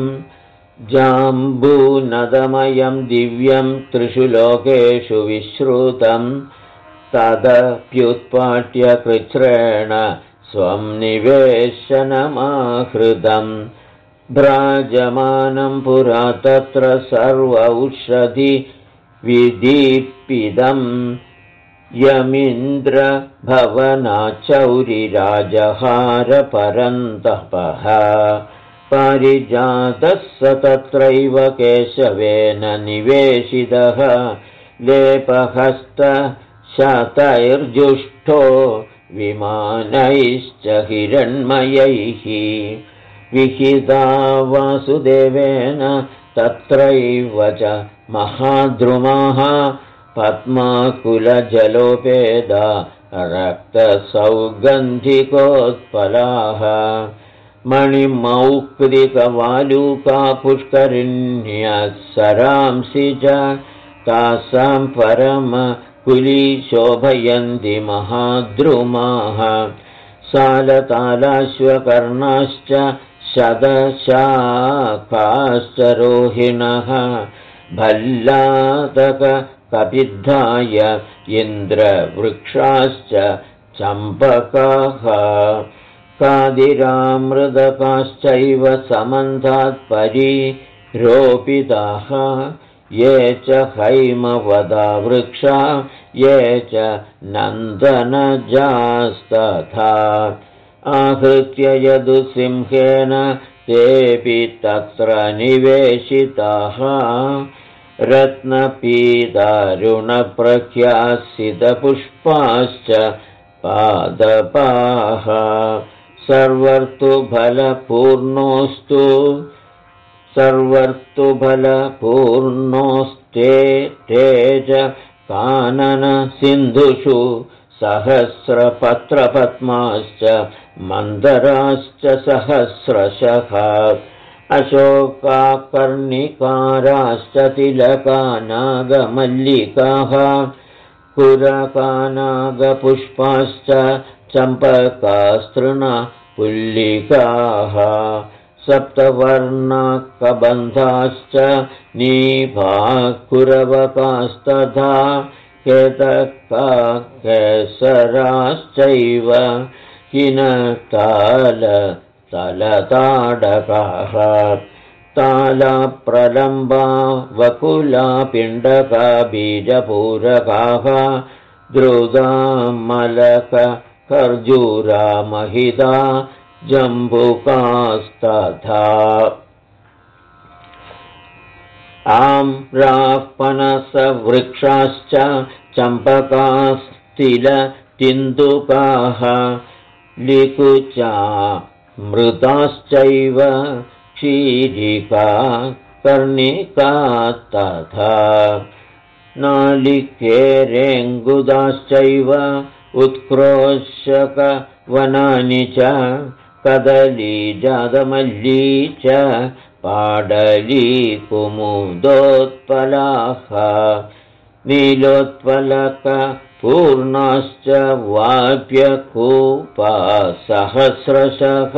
जाम्बूनदमयं दिव्यं त्रिषु लोकेषु विश्रुतं तदप्युत्पाट्य कृच्छ्रेण स्वं निवेशनमाहृतं भ्राजमानं पुरा तत्र सर्व औषधि विदीपितम् यमीन्द्र भवनाचौरिराजहारपरन्तपः पारिजातः स तत्रैव केशवेन निवेशितः लेपहस्तशतैर्जुष्टो विमानैश्च हिरण्मयैः विहिता वासुदेवेन तत्रैव च महाद्रुमाः पद्माकुलजलोपेदा रक्तसौगन्धिकोत्पलाः मणिमौक्तिकवालूका पुष्करिण्यसरांसि च तासां परमकुलीशोभयन्ति महाद्रुमाः सालतालाश्वकर्णाश्च शतशाखाश्च रोहिणः भल्लातकपिद्धाय इन्द्रवृक्षाश्च चम्पकाः कादिरामृदकाश्चैव समन्तात्परिरोपिताः ये च हैमवदा वृक्षा ये च नन्दनजास्तथा आहृत्य यदुसिंहेन तेऽपि तत्र निवेशिताः रत्नपीतारुणप्रख्यासितपुष्पाश्च पादपाः सर्वर्तुफलपूर्णोस्ते तेज काननसिन्धुषु सहस्रपत्रपद्माश्च मन्दराश्च सहस्रशः अशोकाकर्णिकाराश्च तिलकानागमल्लिकाः पुरकानागपुष्पाश्च चम्पकास्तृणपुल्लिकाः सप्तवर्णाकबन्धाश्च नीभाकुरवकास्तथा केतकाकेसराश्चैव हिनतालतलताडकाः तालाप्रलम्बा वकुलापिण्डका बीजपूरकाः द्रुगामलकखर्जूरा महिता जम्बुकास्तथा आम्राः पनसवृक्षाश्च चम्पकास्तिलतिन्दुकाः लिकुचा मृताश्चैव क्षीरिका कर्णिका तथा नालिकेरेङ्गुदाश्चैव उत्क्रोशकवनानि च कदलीजातमल्ली च पाडलीकुमुदोत्पलाः नीलोत्पलकपूर्णाश्च वाप्यकूपाः सहस्रशः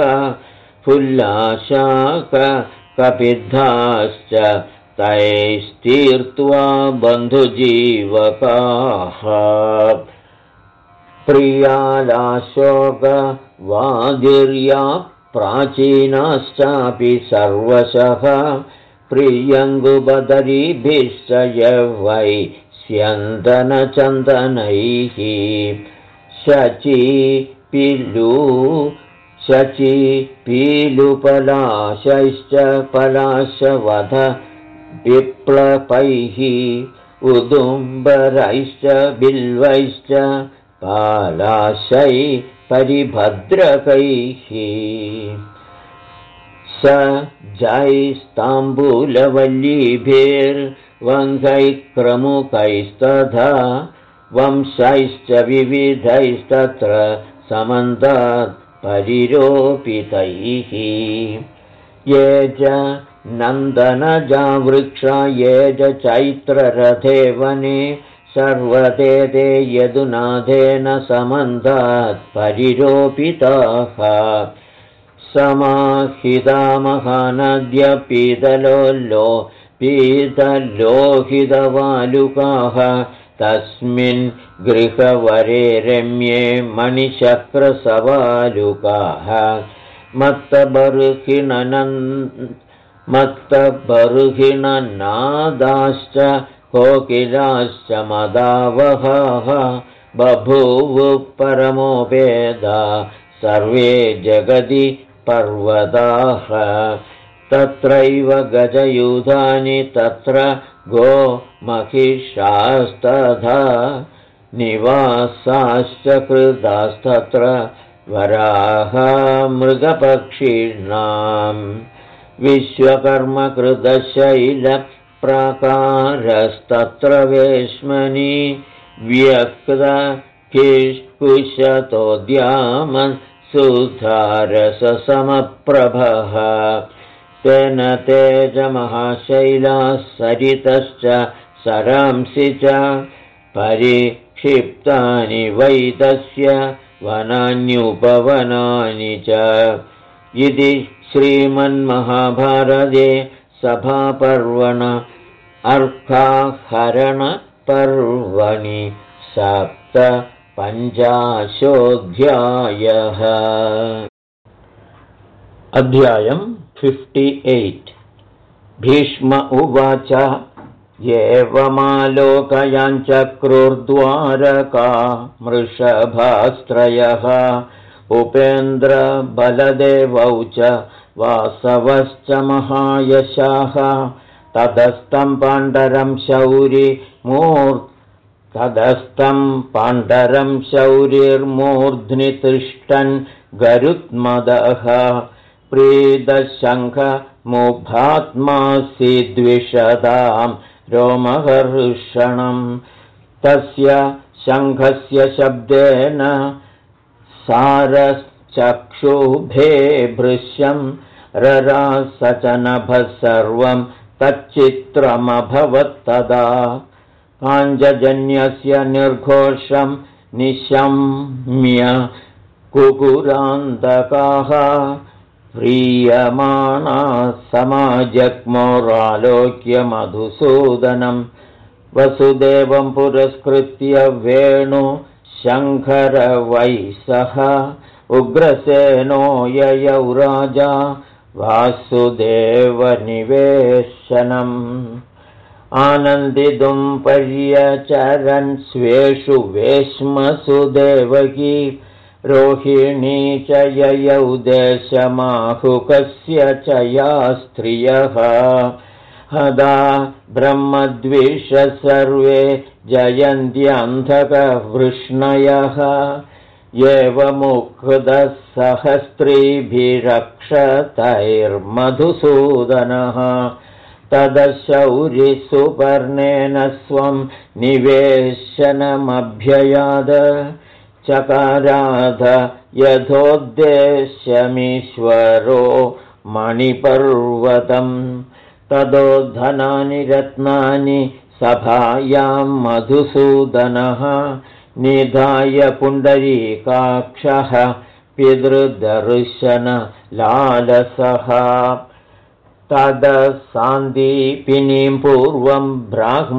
फुल्लाशाककपिद्धाश्च तैस्तीर्त्वा बन्धुजीवकाः प्रियालाशोक वादिर्या प्राचीनाश्चापि सर्वशः प्रियङ्गुबदरीभिश्च यवै स्यन्दनचन्दनैः शचीपीलुपलाशैश्च पलाशवध विप्लपैः उदुम्बरैश्च बिल्वैश्च पालाशै परिभद्रकैः स जैस्ताम्बूलवल्लीभिर्वङ्गैक्रमुकैस्तथा वंशैश्च विविधैस्तत्र समन्तात् परिरोपितैः ये च नन्दनजा वृक्षा ये च चैत्ररथे वने सर्वते ते यदुनाथेन समन्तात् परिरोपिताः समाहिता महानद्य पीतलोहितवालुकाः तस्मिन् गृहवरे रम्ये मणिचक्रसवालुकाः मत्तबर्हिणनादाश्च कोकिलाश्च मदावहाः बभूवुः परमोपेदा सर्वे जगति पर्वताः तत्रैव गजयूधानि तत्र गोमहिषास्तथा निवासाश्च कृतास्तत्र वराहमृगपक्षिणाम् विश्वकर्मकृतशैलप्राकारस्तत्र वेश्मनि व्यक्तकिष्कुशतोद्यामसुधारससमप्रभः तेन तेजमहाशैलाः सरितश्च सरांसि च परिक्षिप्तानि वैतस्य वनान्युपवनानि च इति श्रीमन्महाभारते सभापर्वण अर्काहरणपर्वणि 57 अध्यायम् 58 भीष्म उवाच एवमालोकयञ्चक्रुर्द्वारका मृषभास्त्रयः उपेन्द्रबलदेवौ च वासवश्च महायशाः तदस्तं पाण्डरं शौरिर्मूर्ध्नि तिष्ठन् गरुत्मदः प्रीदशङ्खमुभात्मासि द्विषदां रोमहर्षणं तस्य शङ्खस्य शब्देन सारश्चक्षुभे भृश्यं ररास च नभः सर्वं तच्चित्रमभवत्तदा पाञ्चजन्यस्य निर्घोषं निशम्य कुकुरान्तकाः प्रीयमाणा समाजग्मोरालोक्य मधुसूदनं वसुदेवं पुरस्कृत्य वेणु शङ्करवैसः उग्रसेनो ययौ राजा वासुदेवनिवेशनम् आनन्दितुं पर्यचरन् स्वेषु वेश्मसु देवकी रोहिणी च ययौ देशमाहुकस्य च या स्त्रियः हदा ब्रह्मद्विष सर्वे जयन्त्यन्धकवृष्णयः एवमुक्तः सहस्त्रीभिरक्षतैर्मधुसूदनः तदशौरिसुपर्णेन स्वं निवेशनमभ्ययाद चकाराध यथोद्देश्यमीश्वरो मणिपर्वतं तदो धनानि रत्नानि सभायां मधुसूदनः निधाय पुण्डरीकाक्षः पितृदर्शनलालसः तदसान्दीपिनीं पूर्वं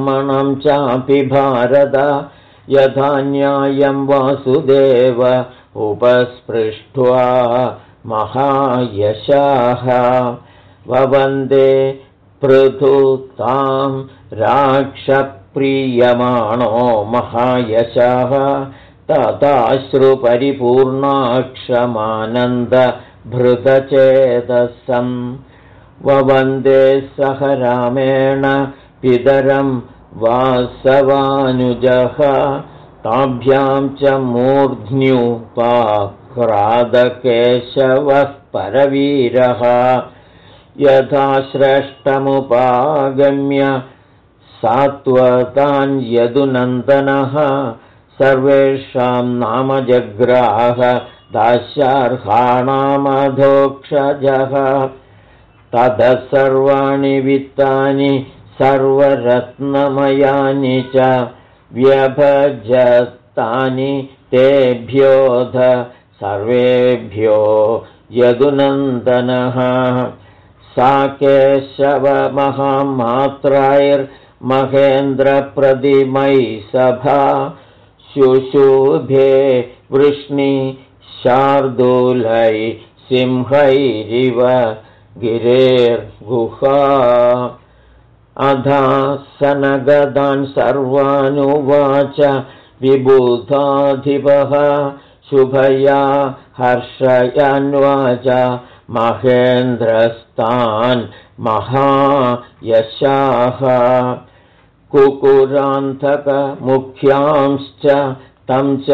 ब्राह्मणं चापि भारत यथा न्यायं वासुदेव उपस्पृष्ट्वा महायशाः ववन्दे पृथुतां राक्षप्रीयमाणो महायशाः तदाश्रुपरिपूर्णाक्षमानन्दभृतचेतसं ववन्दे सह रामेण पितरं वासवानुजः ताभ्यां च मूर्ध्न्युपाक्रादकेशवः परवीरः यथा श्रेष्ठमुपागम्य सात्वतान् यदुनन्दनः सर्वेषां नाम जग्राह दास्यार्हाणामधोक्षजः ततः सर्वाणि वित्तानि सर्वरत्नमयानि च व्यभजतानि तेभ्योऽध सर्वेभ्यो यदुनन्दनः सा केशवमहामात्राैर्महेन्द्रप्रतिमै सभा शुशुभे वृष्णि शार्दूलै सिंहैरिव गिरेर्गुहा अधासनगदान् सर्वानुवाच विबुधाधिपः शुभया हर्षयन्वाच महेन्द्रस्तान् महायशाः कुकुरान्धकमुख्यांश्च तं च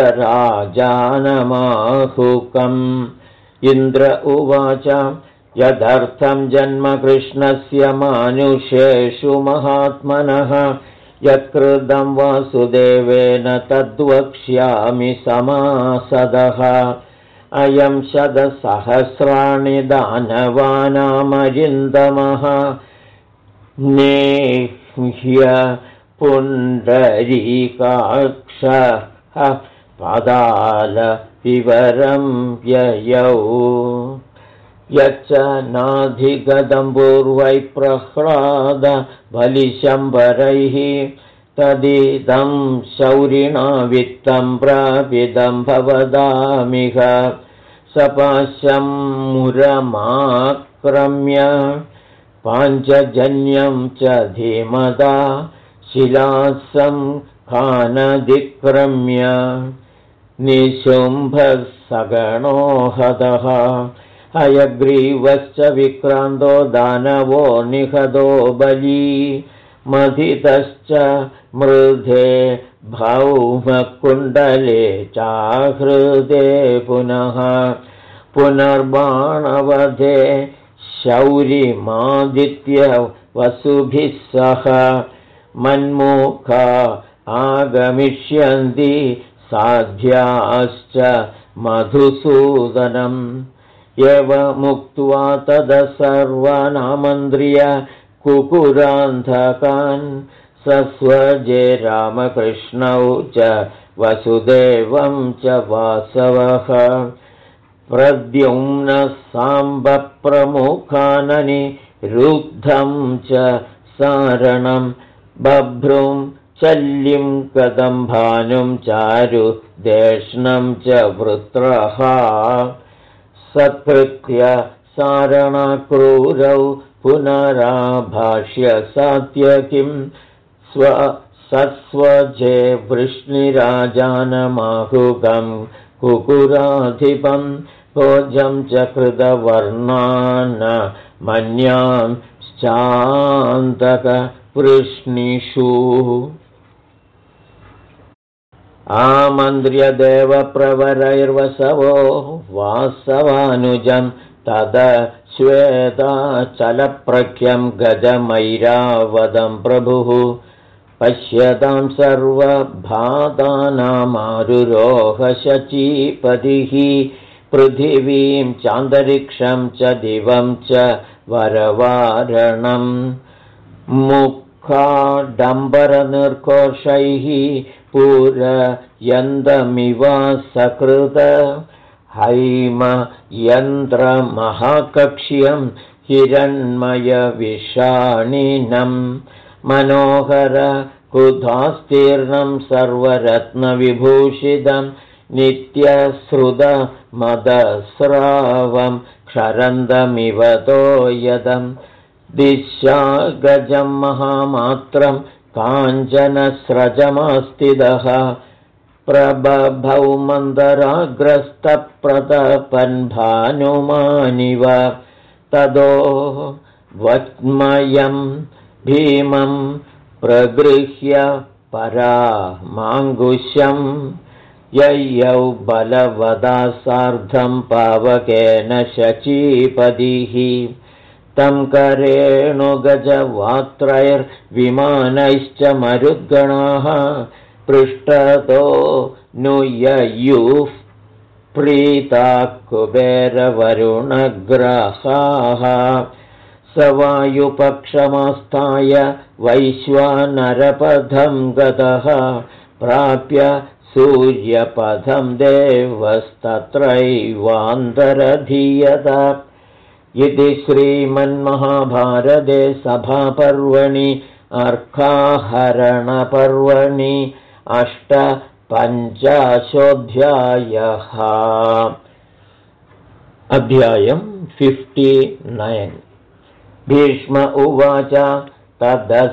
राजानमाहुकम् इन्द्र उवाच यदर्थं जन्म कृष्णस्य मानुषेषु महात्मनः यत्कृतं वासुदेवेन तद्वक्ष्यामि समासदः अयं शतसहस्राणि दानवानामरिन्दमः नेह्य पुण्डरीकाक्षः पादालविवरं ययौ यच्च नाधिगतं पूर्वै प्रह्लाद बलिशम्बरैः तदिदं शौरिणा वित्तं प्रापितं भवदामिह सपाशं मुरमाक्रम्य पाञ्चजन्यं च धीमदा शिलासं खानधिक्रम्य निशुम्भः सगणो हतः हयग्रीवश्च विक्रान्तो दानवो निहतो बली मथितश्च मृधे भौमकुण्डले चाहृदे पुनः पुनर्बाणवधे शौरिमादित्य वसुभिः सह मन्मुखा आगमिष्यन्ति साध्याश्च मधुसूदनम् एवमुक्त्वा ततः सर्वानामन्त्र्य कुकुरान्धकान् सस्वजे रामकृष्णौ च वसुदेवं च वासवः प्रद्युम्नः साम्बप्रमुखाननि रुद्धं च सारणं बभ्रुं चल्लिं कदं भानुं चारु देष्णं च वृत्रः सत्कृत्य सारणाक्रूरौ पुनराभाष्य सात्यकिं सस्वजे वृष्णिराजानमाहुकं कुकुराधिपं भोजं च कृतवर्णान् मन्यां चान्तकवृष्णिषु आमन्त्र्य देवप्रवरैर्वसवो वासवानुजं तद श्वेताचलप्रख्यं गजमैरावदं प्रभुः पश्यतां सर्वभातानामारुरोहशचीपतिः पृथिवीं चान्तरिक्षं च दिवं च वरवारणं मुखाडम्बरनिर्कोषैः पूरयन्दमिवासकृत हैमयन्त्रमहाकक्ष्यं हिरण्मयविषाणिनं मनोहर कुधास्तीर्णं सर्वरत्नविभूषितं नित्यश्रुतमदस्रावं क्षरन्दमिवतो यदं दिशागजं महामात्रं काञ्चनस्रजमास्तिदः प्रबभौ मन्दराग्रस्तप्रतपन् भानुमानिव तदो वक्मयं भीमं प्रगृह्य परामाङ्गुशं ययौ बलवदा सार्धं पावकेन शचीपतिः तं करेणुगजवात्रैर्विमानैश्च मरुद्गणाः पृष्ठतो नुययुः प्रीता कुबेरवरुणग्रहाः स वायुपक्षमास्थाय वैश्वानरपथं गतः प्राप्य सूर्यपथं देवस्तत्रैवान्तरधीयत इति श्रीमन्महाभारते सभापर्वणि अर्काहरणपर्वणि 85 अध्यायं 59 भीष्म उवाच ततः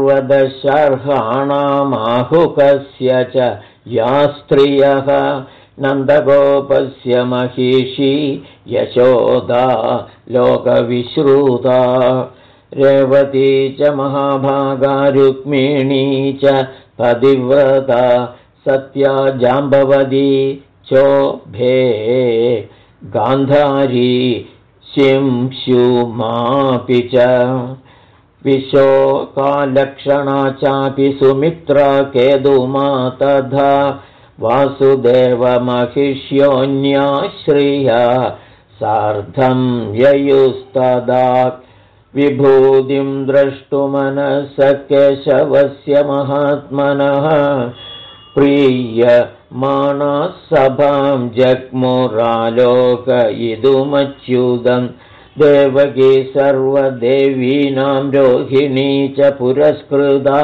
सर्वदशर्हाणामाहुकस्य च या स्त्रियः नन्दगोपस्य महिषी यशोदा लोकविश्रुता रेवती च महाभागा रुक्मिणी च पतिव्रता सत्या जाम्बवती चोभे गान्धारी शिंशुमापि च विशोकालक्षणा चापि सुमित्रा केतुमा तथा वासुदेवमहिष्योऽन्याश्रिया सार्धं ययुस्तदा विभूतिं द्रष्टुमनसः केशवस्य महात्मनः प्रीयमाणाः सभां जग्मुरालोकयितुमच्युतं देवकी सर्वदेवीनां रोहिणी च पुरस्कृता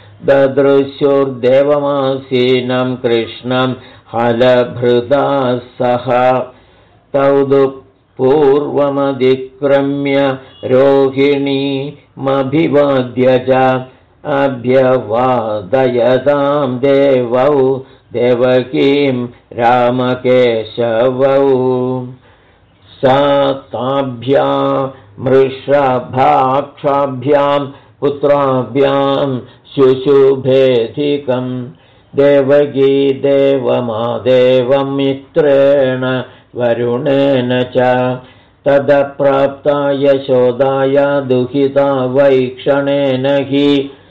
ददृशुर्देवमासीनं कृष्णं हलभृदा सह तौ पूर्वमधिक्रम्य रोहिणीमभिवाद्य च अभ्यवादयतां देवौ देवकीं रामकेशवौ सा ताभ्यां मृषभाक्षाभ्यां पुत्राभ्यां शुशुभेधिकं देवकी देवमादेवं मित्रेण वरुणेन च तदप्राप्ता यशोदाया दुहिता वैक्षणेन हि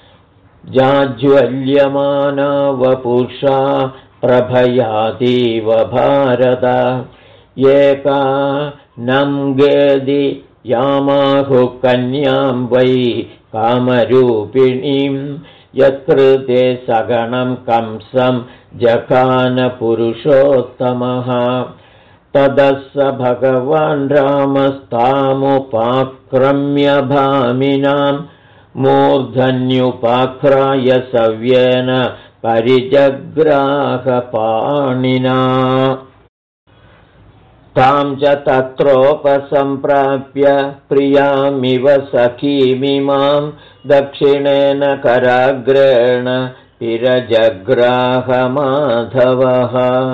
जाज्वल्यमाना वपुषा प्रभयातीव भारत एका नम्गेदि यामाहुः कन्यां वै कामरूपिणीं यत्कृते सगणं कंसं जघानपुरुषोत्तमः ततः स भगवान् रामस्तामुपाक्रम्य भामिनां मूर्धन्युपाक्राय सव्येन परिजग्राहपाणिना तां च तत्रोपसम्प्राप्य प्रियामिव सखीमिमां दक्षिणेन कराग्रेण विरजग्राहमाधवः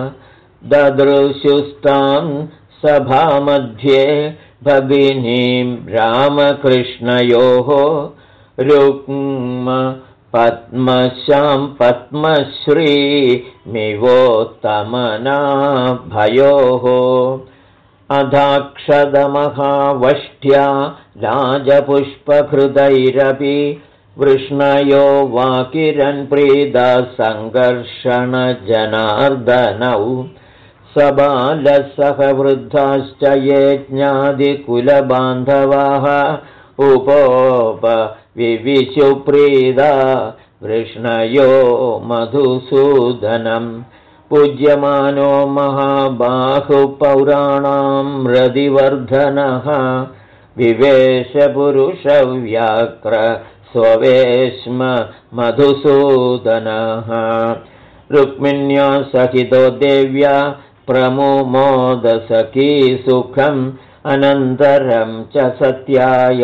ददृशुस्तां सभामध्ये भगिनीं रामकृष्णयोः रुक्म पद्मशां पद्मश्रीमिवोत्तमनाभयोः अधाक्षदमहावष्ट्या राजपुष्पहृदैरपि वृष्णयो वाकिरन्प्रीदा सङ्घर्षणजनार्दनौ सबालसह वृद्धाश्च ये ज्ञादिकुलबान्धवाः उपोप विविशुप्रीदा वृष्णयो मधुसूदनं पूज्यमानो महाबाहुपौराणां रदिवर्धनः विवेशपुरुषव्याघ्र स्ववेश्म मधुसूदनः रुक्मिण्या सहितो देव्या प्रमुमोदसखी सुखम् अनन्तरं च सत्याय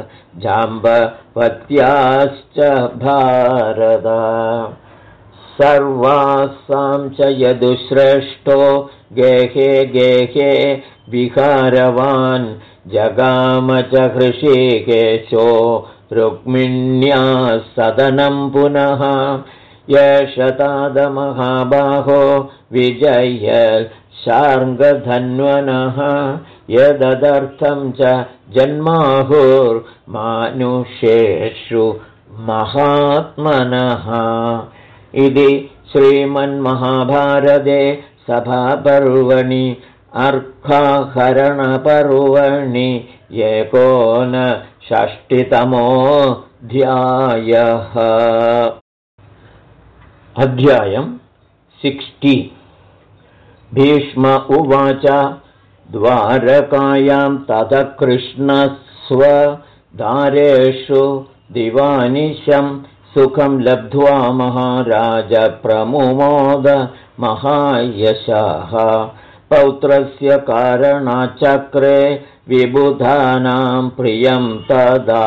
जाम्बवत्याश्च भारत सर्वासां च यदुश्रेष्ठो गेहे गेहे विहारवान् जगाम च हृषीकेशो रुक्मिण्या सदनं पुनः एष तादमहाबाहो विजय शार्ङ्गधन्वनः यदर्थं च जन्माहुर्मानुषेषु महात्मनः इति श्रीमन्महाभारते सभापर्वणि अर्काहरणपर्वणि 59तमोऽध्यायः। अध्यायम् 60। भीष्म उवाच द्वारकायां ततः कृष्णः स्वदारेषु दिवानिशं सुखं लब्ध्वा महाराज प्रमुमोद महायशः पौत्रस्य कारणाचक्रे विबुधानां प्रियं तदा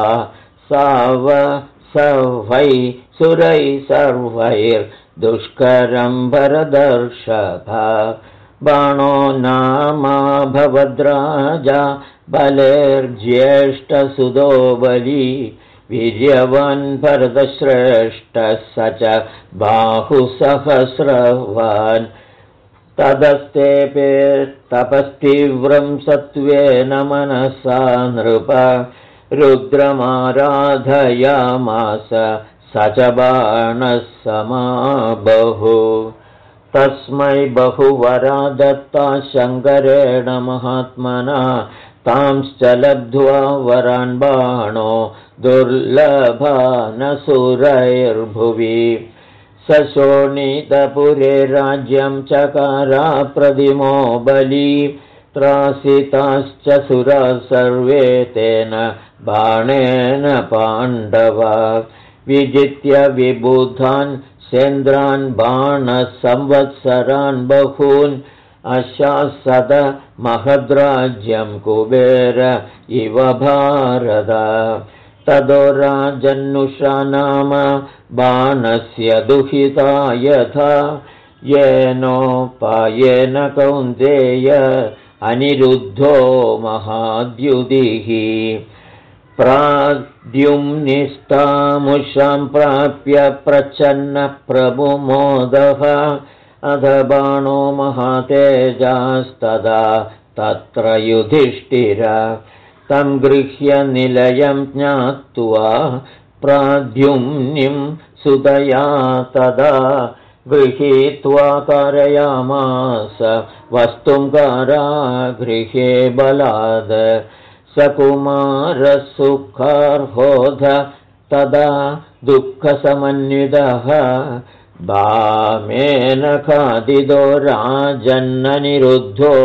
सर्वै सुरै सर्वैर्दुष्करं भरदर्षभ बाणो नाम भवद्राजा बलेर्ज्येष्ठसुतो बली वीर्यवान् भरतश्रेष्ठः स च बाहुसहस्रवान् तदस्तेपे तपस्तीव्रं सत्त्वेन मनसा नृप रुद्रमाराधयामास स च बाणः समाबहु तस्मै बहुवरा दत्ता शङ्करेण महात्मना तांश्च लब्ध्वा वरान् बाणो दुर्लभानसुरैर्भुवि सशोणितपुरे राज्यं चकारा प्रदिमो बली त्रासिताश्च सुरा सर्वे तेन बाणेन पाण्डवा विजित्य विबुधान् सेन्द्रान् बाणसंवत्सरान् बहून् अशासद महद्राज्यं कुबेर इव भारत तदो राजन्नुषा नाम बाणस्य दुहिता यथा येनोपायेन कौन्तेय अनिरुद्धो महाद्युतिः प्राद्युम्निष्टामुषां प्राप्य प्रच्छन्न प्रमुमोदः अध बाणो महातेजास्तदा तत्र युधिष्ठिर तं गृह्य निलयं ज्ञात्वा प्राद्युम्निं सुतया तदा गृहीत्वा कारयामास वस्तुं कारागृहे बलाद सकुमारसुखार्होध तदा दुःखसमन्वितः भामेन खादितो राजन्ननिरुद्धो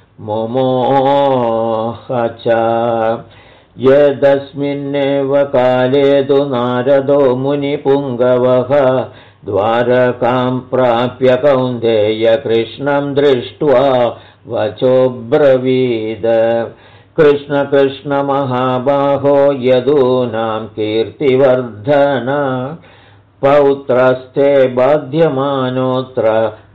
मुमोह च यदस्मिन्नेव काले तु नारदो मुनिपुङ्गवः द्वारकां प्राप्य कौन्तेय कृष्णं दृष्ट्वा वचोब्रवीद कृष्ण कृष्ण महाबाहो यदूनां कीर्तिवर्धन पौत्रस्ते बाध्यमानोऽत्र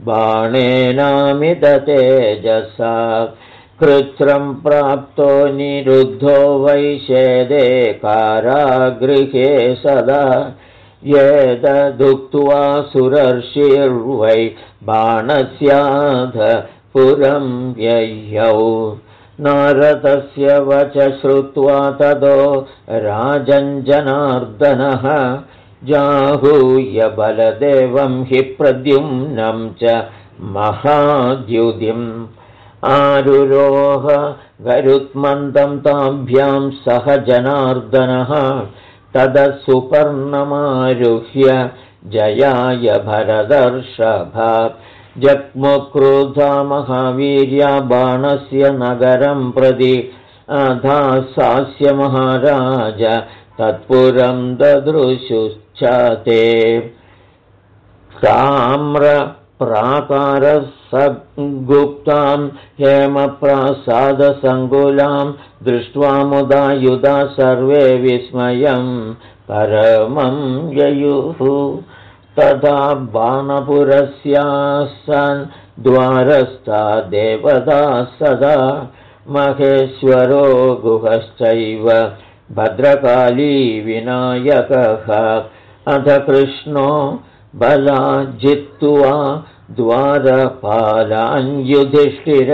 बाणेनामिततेजसा कृच्छ्रं प्राप्तो निरुद्धो वैशेदे कारागृहे सदा येतदुक्त्वा सुरर्षिर्वै बाणस्याध पुरं ययौ नारदस्य वच श्रुत्वा तदो राजञ्जनार्दनः जाहूय बलदेवं हि प्रद्युम्नं च महाद्युतिम् आरुरोह गरुत्मन्दं ताभ्यां सह जनार्दनः ततः सुपर्णमारुह्य जयाय भरदर्षभ जग्मुक्रुधा महावीर्या बाणस्य नगरं प्रति अधासास्य महाराज तत्पुरं ददृशुश्च ते ताम्रप्राकारसगुप्तां हेमप्रासादसङ्कुलां दृष्ट्वा मुदा युधा सर्वे विस्मयं परमं ययुः। तथा बाणपुरस्यासन् द्वारस्था देवता सदा महेश्वरो गुहश्चैव भद्रकाली विनायकः। अथ कृष्णो बलाज्जित्वा द्वारपालान् युधिष्ठिर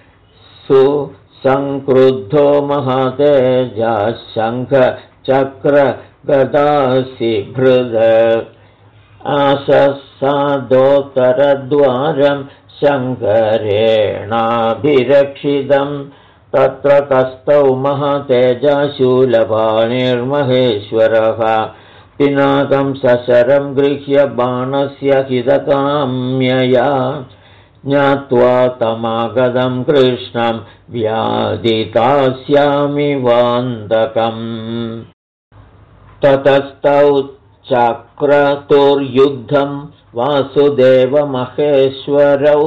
सुसंक्रुद्धो महातेजः शङ्खचक्रगदासिभृद आससादोत्तरद्वारं शङ्करेणाभिरक्षितं तत्र कस्तौ महातेजः शूलपाणिर्महेश्वरः पिनाकं सशरं गृह्य बाणस्य हितकाम्यया ज्ञात्वा तमागतं कृष्णं व्याधितास्यामि वान्दकम्। ततस्तौ चक्रतुर्युद्धं वासुदेवमहेश्वरौ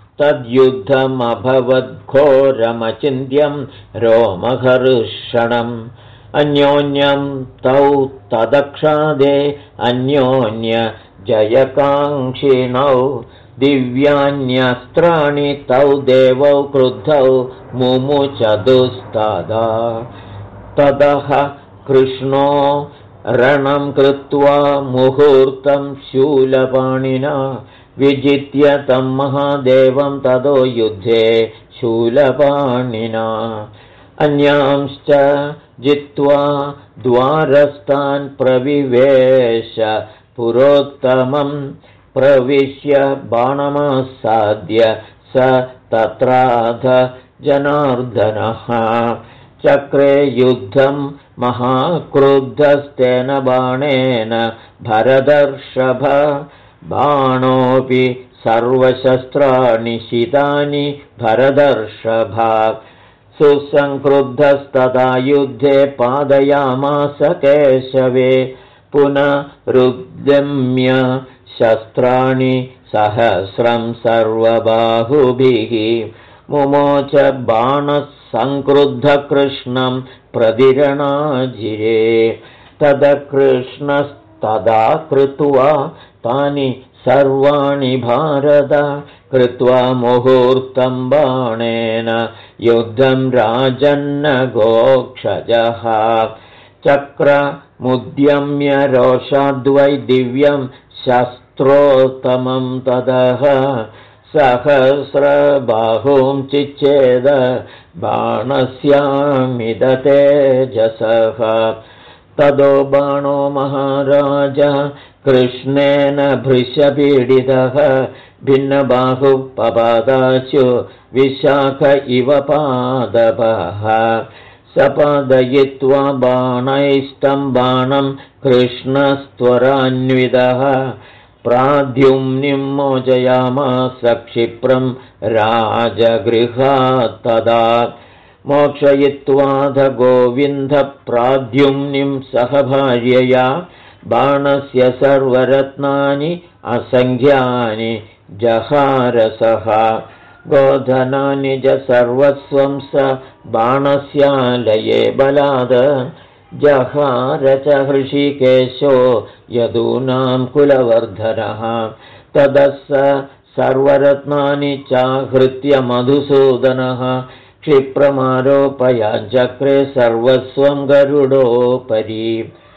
तद्युद्धमभवद्घोरमचिन्त्यं रोमहर्षणम् अन्योन्यं तौ तदक्षादे अन्योन्य जयकाङ्क्षिणौ दिव्यान्यस्त्राणि तौ देवौ क्रुद्धौ मुमुचदुस्तदा। ततः कृष्णो रणं कृत्वा मुहूर्तं शूलपाणिना विजित्य तं महादेवं ततो युद्धे शूलपाणिना अन्यांश्च जित्वा द्वारस्थान् प्रविवेश पुरोत्तमं प्रविश्य बाणमासाद्य स तत्राध जनार्दनः। चक्रे युद्धं महाक्रुद्धस्तेन बाणेन भरतर्षभ बाणोऽपि सर्वशस्त्राणि शितानि भरतर्षभ। सुसंक्रुद्धस्तदा युद्धे पादयामास केशवे पुनरुद्यम्य शस्त्राणि सहस्रं सर्वबाहुभिः मुमोच बाणः संक्रुद्धकृष्णं प्रतिरणाजिरे। तदकृष्णस्तदा कृत्वा तानि सर्वाणि भारत कृत्वा मुहूर्तं बाणेन युद्धं राजन्न गोक्षजः। चक्रमुद्यम्य रोषाद्वै दिव्यं शस्त्रोत्तमं ततः सहस्रबाहुं चिच्छेद बाणस्यामिदतेजसः। ततो बाणो महाराज कृष्णेन भृशपीडितः भिन्नबाहुः पपादाशु विशाख इव पादपः। सपादयित्वा बाणैस्तं बाणं कृष्णस्त्वरान्वितः प्राद्युम्निं मोचयामास क्षिप्रं राजगृहात् तदा। मोक्षयित्वाध गोविन्दप्राद्युम्निं सह भार्यया बाणस्य सर्वरत्नानि असङ्ख्यानि जहारसः। गोधनानि च सर्वस्वं स बाणस्यालये बलाद जहार च हृषीकेशो यदूनां कुलवर्धनः। ततः स सर्वरत्नानि चाहृत्य मधुसूदनः क्षिप्रमारोपयाञ्चक्रे सर्वस्वं गरुडोपरि।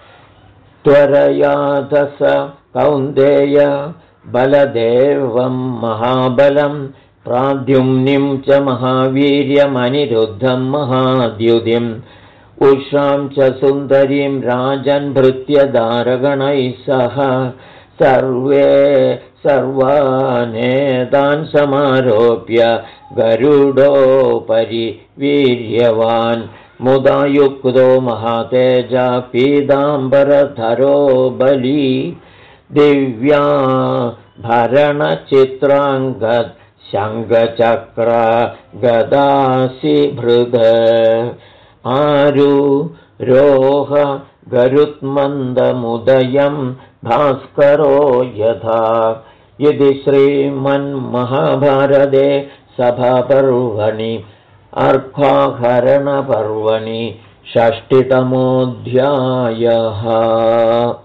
त्वरयाध स कौन्तेय बलदेवं महाबलं प्राद्युम्निं च महावीर्यमनिरुद्धं महाद्युतिम् उषां च सुन्दरीं राजन्भृत्य दारगणैः सह सर्वानेतान् समारोप्य गरुडोपरि वीर्यवान् मुदा युक्तो महातेजा पीताम्बरधरो बली दिव्याभरणचित्राङ्गद शङ्खचक्र गदासिभृद आरुरोह गरुत्मन्दमुदयं भास्करो यथा इति श्रीमन्महाभारते सभापर्वणि अर्काहरणपर्वणि 6तमोऽध्यायः।